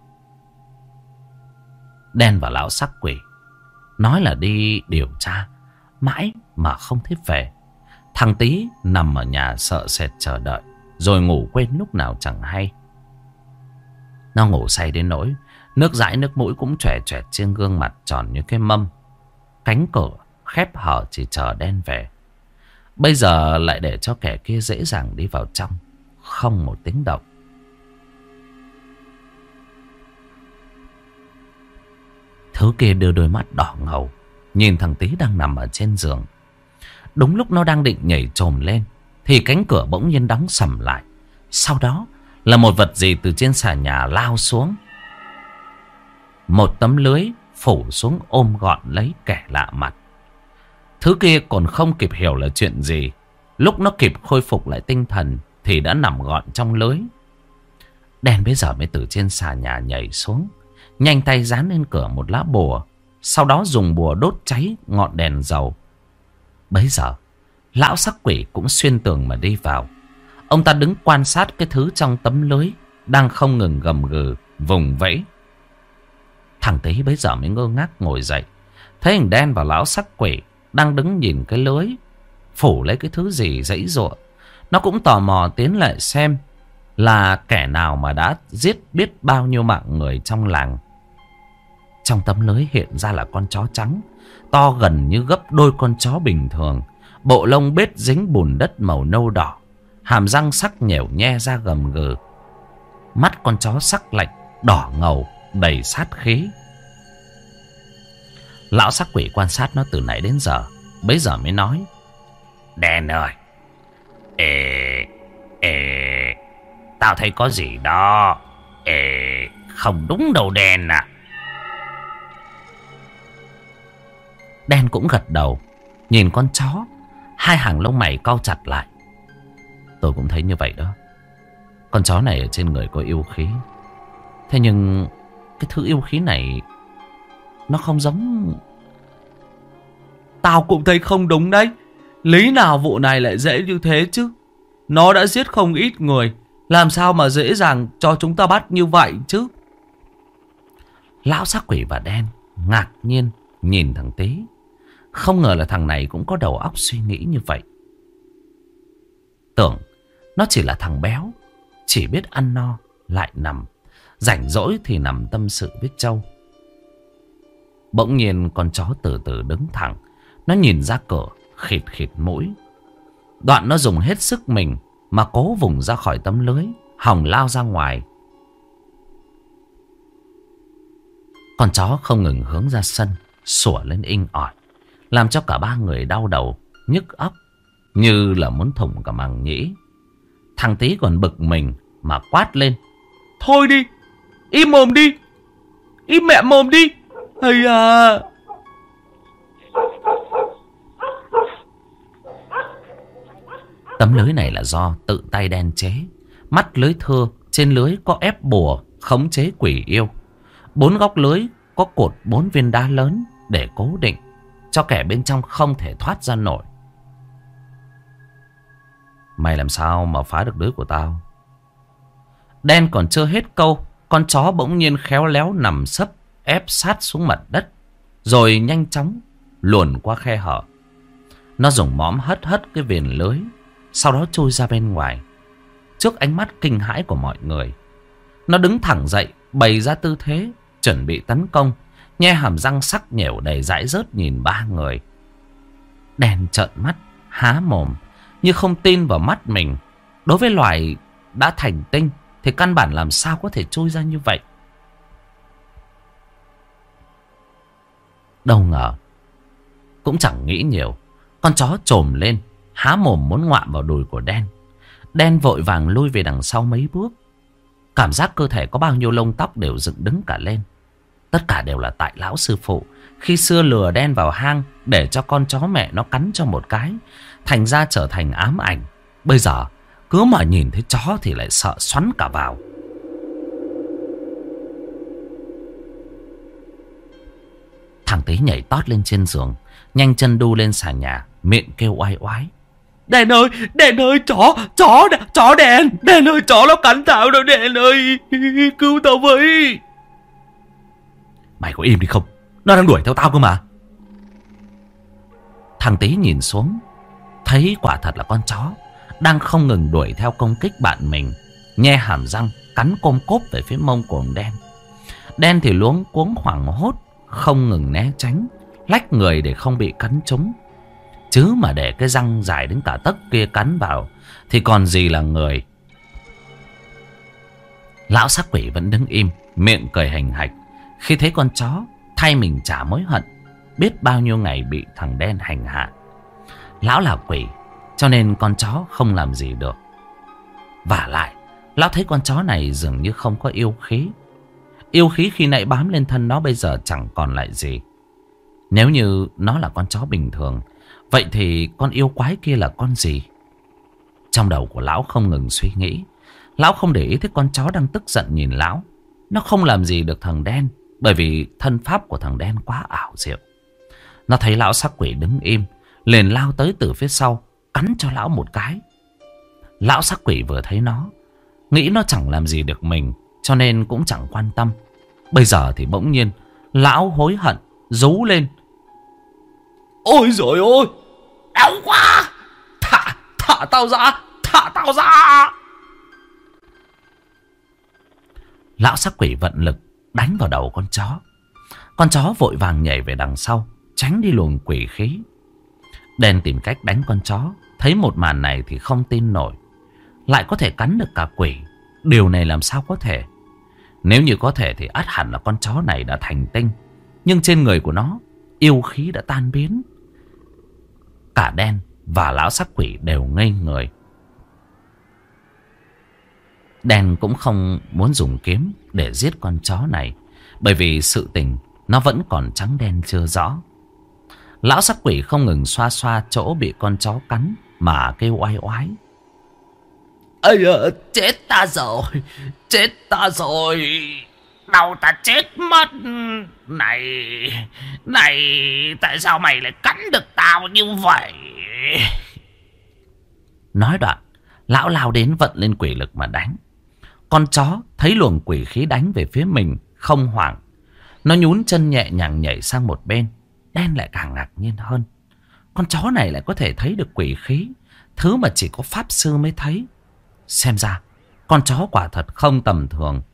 [SPEAKER 2] Đen và Lão Sắc Quỷ nói là đi điều tra, mãi mà không thấy về. Thằng Tý nằm ở nhà sợ sệt chờ đợi, rồi ngủ quên lúc nào chẳng hay. Nó ngủ say đến nỗi nước dãi nước mũi cũng chòe chòe trên gương mặt tròn như cái mâm. Cánh cửa khép hở chỉ chờ Đen về. Bây giờ lại để cho kẻ kia dễ dàng đi vào trong, không một tiếng động. Thứ kia đưa đôi mắt đỏ ngầu nhìn thằng Tý đang nằm ở trên giường. Đúng lúc nó đang định nhảy chồm lên thì cánh cửa bỗng nhiên đóng sầm lại. Sau đó là một vật gì từ trên xà nhà lao xuống. Một tấm lưới phủ xuống ôm gọn lấy kẻ lạ mặt. Thứ kia còn không kịp hiểu là chuyện gì, lúc nó kịp khôi phục lại tinh thần thì đã nằm gọn trong lưới. Đen bây giờ mới từ trên xà nhà nhảy xuống, nhanh tay dán lên cửa một lá bùa, sau đó dùng bùa đốt cháy ngọn đèn dầu. Bấy giờ Lão Sắc Quỷ cũng xuyên tường mà đi vào. Ông ta đứng quan sát cái thứ trong tấm lưới đang không ngừng gầm gừ vùng vẫy. Thằng Tý bấy giờ mới ngơ ngác ngồi dậy, thấy hình Đen và Lão Sắc Quỷ đang đứng nhìn cái lưới phủ lấy cái thứ gì giãy giụa. Nó cũng tò mò tiến lại xem là kẻ nào mà đã giết biết bao nhiêu mạng người trong làng. Trong tấm lưới hiện ra là con chó trắng, to gần như gấp đôi con chó bình thường, bộ lông bết dính bùn đất màu nâu đỏ, hàm răng sắc nhẻo nhe ra gầm gừ. Mắt con chó sắc lạnh, đỏ ngầu, đầy sát khí. Lão Sắc Quỷ quan sát nó từ nãy đến giờ, bấy giờ mới nói:
[SPEAKER 3] Đen ơi, ê, ê, tao thấy có gì đó, ê, không đúng đâu Đen à.
[SPEAKER 2] Đen cũng gật đầu, nhìn con chó, hai hàng lông mày cau chặt lại. Tôi cũng thấy như vậy đó. Con chó này ở trên người có yêu khí. Thế nhưng cái thứ yêu khí này nó không giống.
[SPEAKER 4] Tao cũng thấy không đúng đấy. Lý nào vụ này lại dễ như thế chứ. Nó đã giết không ít người, làm sao mà dễ dàng cho chúng ta bắt như vậy chứ.
[SPEAKER 2] Lão Sắc Quỷ và Đen ngạc nhiên nhìn thằng Tý. Không ngờ là thằng này cũng có đầu óc suy nghĩ như vậy. Tưởng nó chỉ là thằng béo, chỉ biết ăn no lại nằm, rảnh rỗi thì nằm tâm sự với trâu. Bỗng nhiên con chó từ từ đứng thẳng. Nó nhìn ra cửa, khịt khịt mũi. Đoạn nó dùng hết sức mình mà cố vùng ra khỏi tấm lưới, hòng lao ra ngoài. Con chó không ngừng hướng ra sân, sủa lên inh ỏi, làm cho cả ba người đau đầu, nhức óc, như là muốn thủng cả màng nhĩ. Thằng Tý còn bực mình mà quát lên:
[SPEAKER 4] Thôi đi, im mồm đi, im mẹ mồm đi. Ây à.
[SPEAKER 2] Tấm lưới này là do tự tay Đen chế. Mắt lưới thưa, trên lưới có ép bùa khống chế quỷ yêu. Bốn góc lưới có cột bốn viên đá lớn để cố định, cho kẻ bên trong không thể thoát ra nổi. Mày làm sao mà phá được lưới của tao? Đen còn chưa hết câu, con chó bỗng nhiên khéo léo nằm sấp, ép sát xuống mặt đất, rồi nhanh chóng luồn qua khe hở. Nó dùng mõm hất hất cái viền lưới, sau đó trôi ra bên ngoài. Trước ánh mắt kinh hãi của mọi người, nó đứng thẳng dậy, bày ra tư thế chuẩn bị tấn công, nhe hàm răng sắc nhẻo đầy dãi rớt nhìn ba người. Đen trợn mắt, há mồm, như không tin vào mắt mình. Đối với loài đã thành tinh thì căn bản làm sao có thể chui ra như vậy. Đâu ngờ, cũng chẳng nghĩ nhiều, con chó trồm lên, há mồm muốn ngoạm vào đùi của Đen. Đen vội vàng lui về đằng sau mấy bước. Cảm giác cơ thể có bao nhiêu lông tóc đều dựng đứng cả lên. Tất cả đều là tại lão sư phụ khi xưa lừa Đen vào hang để cho con chó mẹ nó cắn cho một cái, thành ra trở thành ám ảnh. Bây giờ cứ mà nhìn thấy chó thì lại sợ xoắn cả vào. Thằng Tý nhảy tót lên trên giường, nhanh chân đu lên xà nhà, miệng kêu oai oái. Đen ơi, Đen ơi, chó, chó, chó Đen, Đen ơi, chó nó cắn tao rồi, Đen ơi, cứu tao với. Mày có im đi không? Nó đang đuổi theo tao cơ mà. Thằng Tý nhìn xuống, thấy quả thật là con chó đang không ngừng đuổi theo công kích bạn mình, nhe hàm răng cắn côm cốp về phía mông của ông Đen. Đen thì luống cuống hoảng hốt, không ngừng né tránh, lách người để không bị cắn trúng. Chứ mà để cái răng dài đến cả tấc kia cắn vào thì còn gì là người. Lão sắc quỷ vẫn đứng im, miệng cười hành hạch khi thấy con chó thay mình trả mối hận biết bao nhiêu ngày bị thằng Đen hành hạ. Lão là quỷ, cho nên con chó không làm gì được. Vả lại, lão thấy con chó này dường như không có yêu khí. Yêu khí khi nãy bám lên thân nó bây giờ chẳng còn lại gì. Nếu như nó là con chó bình thường, vậy thì con yêu quái kia là con gì? Trong đầu của lão không ngừng suy nghĩ. Lão không để ý thấy con chó đang tức giận nhìn lão. Nó không làm gì được thằng Đen, bởi vì thân pháp của thằng Đen quá ảo diệu. Nó thấy lão sắc quỷ đứng im, liền lao tới từ phía sau, cắn cho lão một cái. Lão sắc quỷ vừa thấy nó, nghĩ nó chẳng làm gì được mình, cho nên cũng chẳng quan tâm. Bây giờ thì bỗng nhiên lão hối hận, rú lên. Ôi giời ơi, đau quá, thả, thả tao ra, thả tao ra. Lão sắc quỷ vận lực đánh vào đầu con chó. Con chó vội vàng nhảy về đằng sau, tránh đi luồng quỷ khí. Đen tìm cách đánh con chó, thấy một màn này thì không tin nổi. Lại có thể cắn được cả quỷ, điều này làm sao có thể? Nếu như có thể thì ắt hẳn là con chó này đã thành tinh. Nhưng trên người của nó, yêu khí đã tan biến. Cả Đen và lão sắc quỷ đều ngây người. Đen cũng không muốn dùng kiếm để giết con chó này, bởi vì sự tình nó vẫn còn trắng đen chưa rõ. Lão sắc quỷ không ngừng xoa xoa chỗ bị con chó cắn mà kêu oai oái. Ây à, chết ta rồi, chết ta rồi, đau ta chết mất. Này, này, tại sao mày lại cắn được tao như vậy? Nói đoạn, lão lao đến vận lên quỷ lực mà đánh. Con chó thấy luồng quỷ khí đánh về phía mình, không hoảng. Nó nhún chân nhẹ nhàng nhảy sang một bên. Đen lại càng ngạc nhiên hơn. Con chó này lại có thể thấy được quỷ khí, thứ mà chỉ có pháp sư mới thấy. Xem ra con chó quả thật không tầm thường.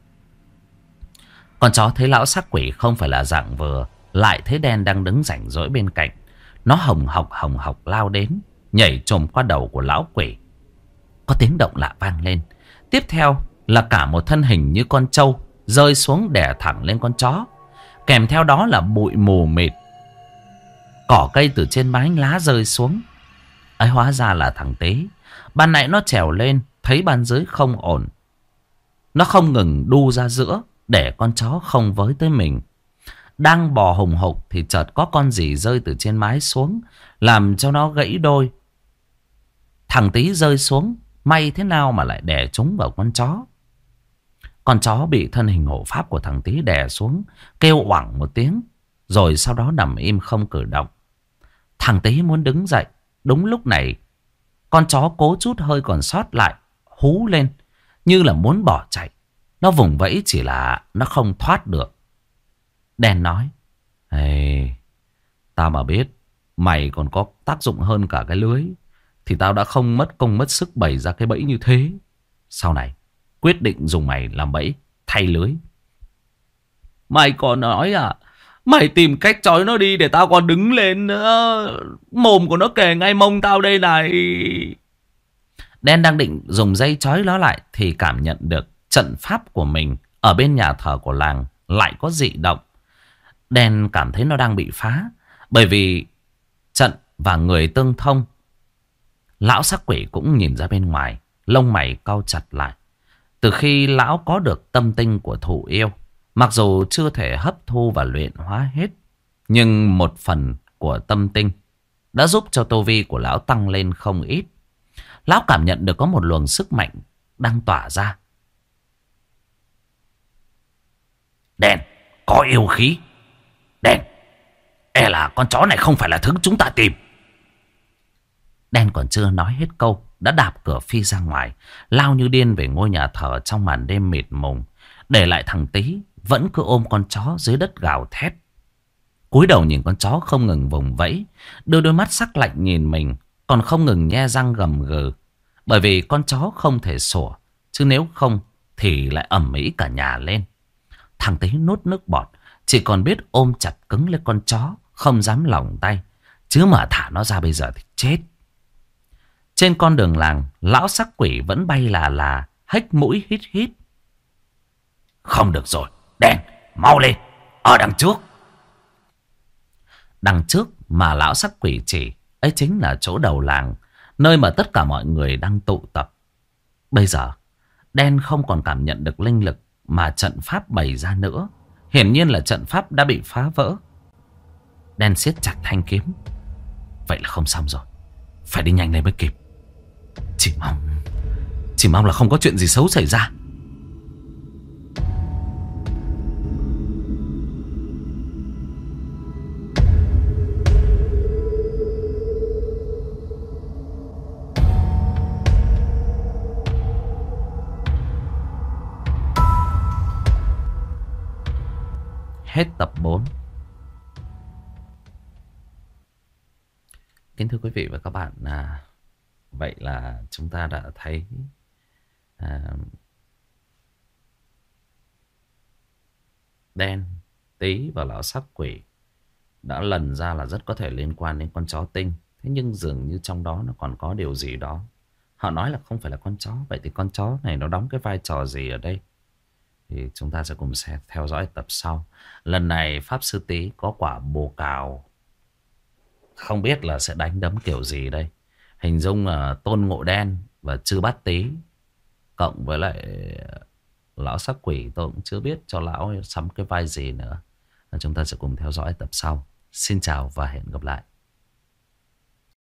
[SPEAKER 2] Con chó thấy lão sắc quỷ không phải là dạng vừa, lại thấy Đen đang đứng rảnh rỗi bên cạnh. Nó hồng hộc hồng hộc lao đến, nhảy chồm qua đầu của lão quỷ. Có tiếng động lạ vang lên. Tiếp theo là cả một thân hình như con trâu rơi xuống đè thẳng lên con chó. Kèm theo đó là bụi mù mịt, cỏ cây từ trên mái lá rơi xuống. Ấy hóa ra là thằng Tý. Ban nãy nó trèo lên, thấy ban dưới không ổn, nó không ngừng đu ra giữa để con chó không với tới mình. Đang bò hùng hục thì chợt có con gì rơi từ trên mái xuống, làm cho nó gãy đôi. Thằng Tý rơi xuống, may thế nào mà lại đè trúng vào con chó. Con chó bị thân hình hộ pháp của thằng Tý đè xuống, kêu oảng một tiếng, rồi sau đó nằm im không cử động. Thằng Tý muốn đứng dậy. Đúng lúc này, con chó cố chút hơi còn sót lại hú lên như là muốn bỏ chạy. Nó vùng vẫy chỉ là nó không thoát được. Đen nói: Ê, tao mà biết mày còn có tác dụng hơn cả cái lưới thì tao đã không mất công mất sức bày ra cái bẫy như thế. Sau này quyết định dùng mày làm bẫy thay lưới
[SPEAKER 4] Mày còn nói à? Mày tìm cách trói nó đi để tao còn đứng lên nữa. Mồm của nó kề ngay mông tao đây này.
[SPEAKER 2] Đen đang định dùng dây trói nó lại thì cảm nhận được trận pháp của mình ở bên nhà thờ của làng lại có dị động. Đen cảm thấy nó đang bị phá, bởi vì trận và người tương thông. Lão sắc quỷ cũng nhìn ra bên ngoài, lông mày cau chặt lại. Từ khi lão có được tâm tinh của thụ yêu, mặc dù chưa thể hấp thu và luyện hóa hết, nhưng một phần của tâm tinh đã giúp cho tu vi của lão tăng lên không ít. Lão cảm nhận được có một luồng sức mạnh đang tỏa ra.
[SPEAKER 3] Đen, có yêu khí. Đen, e là con chó này không phải là thứ chúng ta tìm.
[SPEAKER 2] Đen còn chưa nói hết câu đã đạp cửa phi ra ngoài, lao như điên về ngôi nhà thờ trong màn đêm mịt mùng, để lại thằng Tý vẫn cứ ôm con chó dưới đất gào thét. Cúi đầu nhìn con chó không ngừng vùng vẫy, đưa đôi mắt sắc lạnh nhìn mình, còn không ngừng nhe răng gầm gừ, bởi vì con chó không thể sủa, chứ nếu không thì lại ầm ĩ cả nhà lên. Thằng Tý nuốt nước bọt, chỉ còn biết ôm chặt cứng lên con chó, không dám lỏng tay, chứ mà thả nó ra bây giờ thì chết. Trên con đường làng, lão sắc quỷ vẫn bay là là, hếch mũi hít hít.
[SPEAKER 3] Không được rồi, Đen, mau lên, ở đằng trước.
[SPEAKER 2] Đằng trước mà lão sắc quỷ chỉ, ấy chính là chỗ đầu làng, nơi mà tất cả mọi người đang tụ tập. Bây giờ, Đen không còn cảm nhận được linh lực mà trận pháp bày ra nữa. Hiển nhiên là trận pháp đã bị phá vỡ. Đen siết chặt thanh kiếm. Vậy là không xong rồi, phải đi nhanh lên mới kịp. Chỉ mong Chỉ mong là không có chuyện gì xấu xảy ra. Hết tập bốn. Kính thưa quý vị và các bạn, à, vậy là chúng ta đã thấy à, Đen, Tý và lão sắc quỷ đã lần ra là rất có thể liên quan đến con chó Tinh. Thế nhưng dường như trong đó nó còn có điều gì đó. Họ nói là không phải là con chó. Vậy thì con chó này nó đóng cái vai trò gì ở đây? Thì chúng ta sẽ cùng xem, theo dõi tập sau. Lần này Pháp Sư Tý có quả bồ cào, không biết là sẽ đánh đấm kiểu gì đây. Hình dung là Tôn Ngộ Đen và Chư Bát Tý cộng với lại lão sắc quỷ, tôi cũng chưa biết cho lão sắm cái vai gì nữa. Chúng ta sẽ cùng theo dõi tập sau. Xin chào và hẹn gặp lại.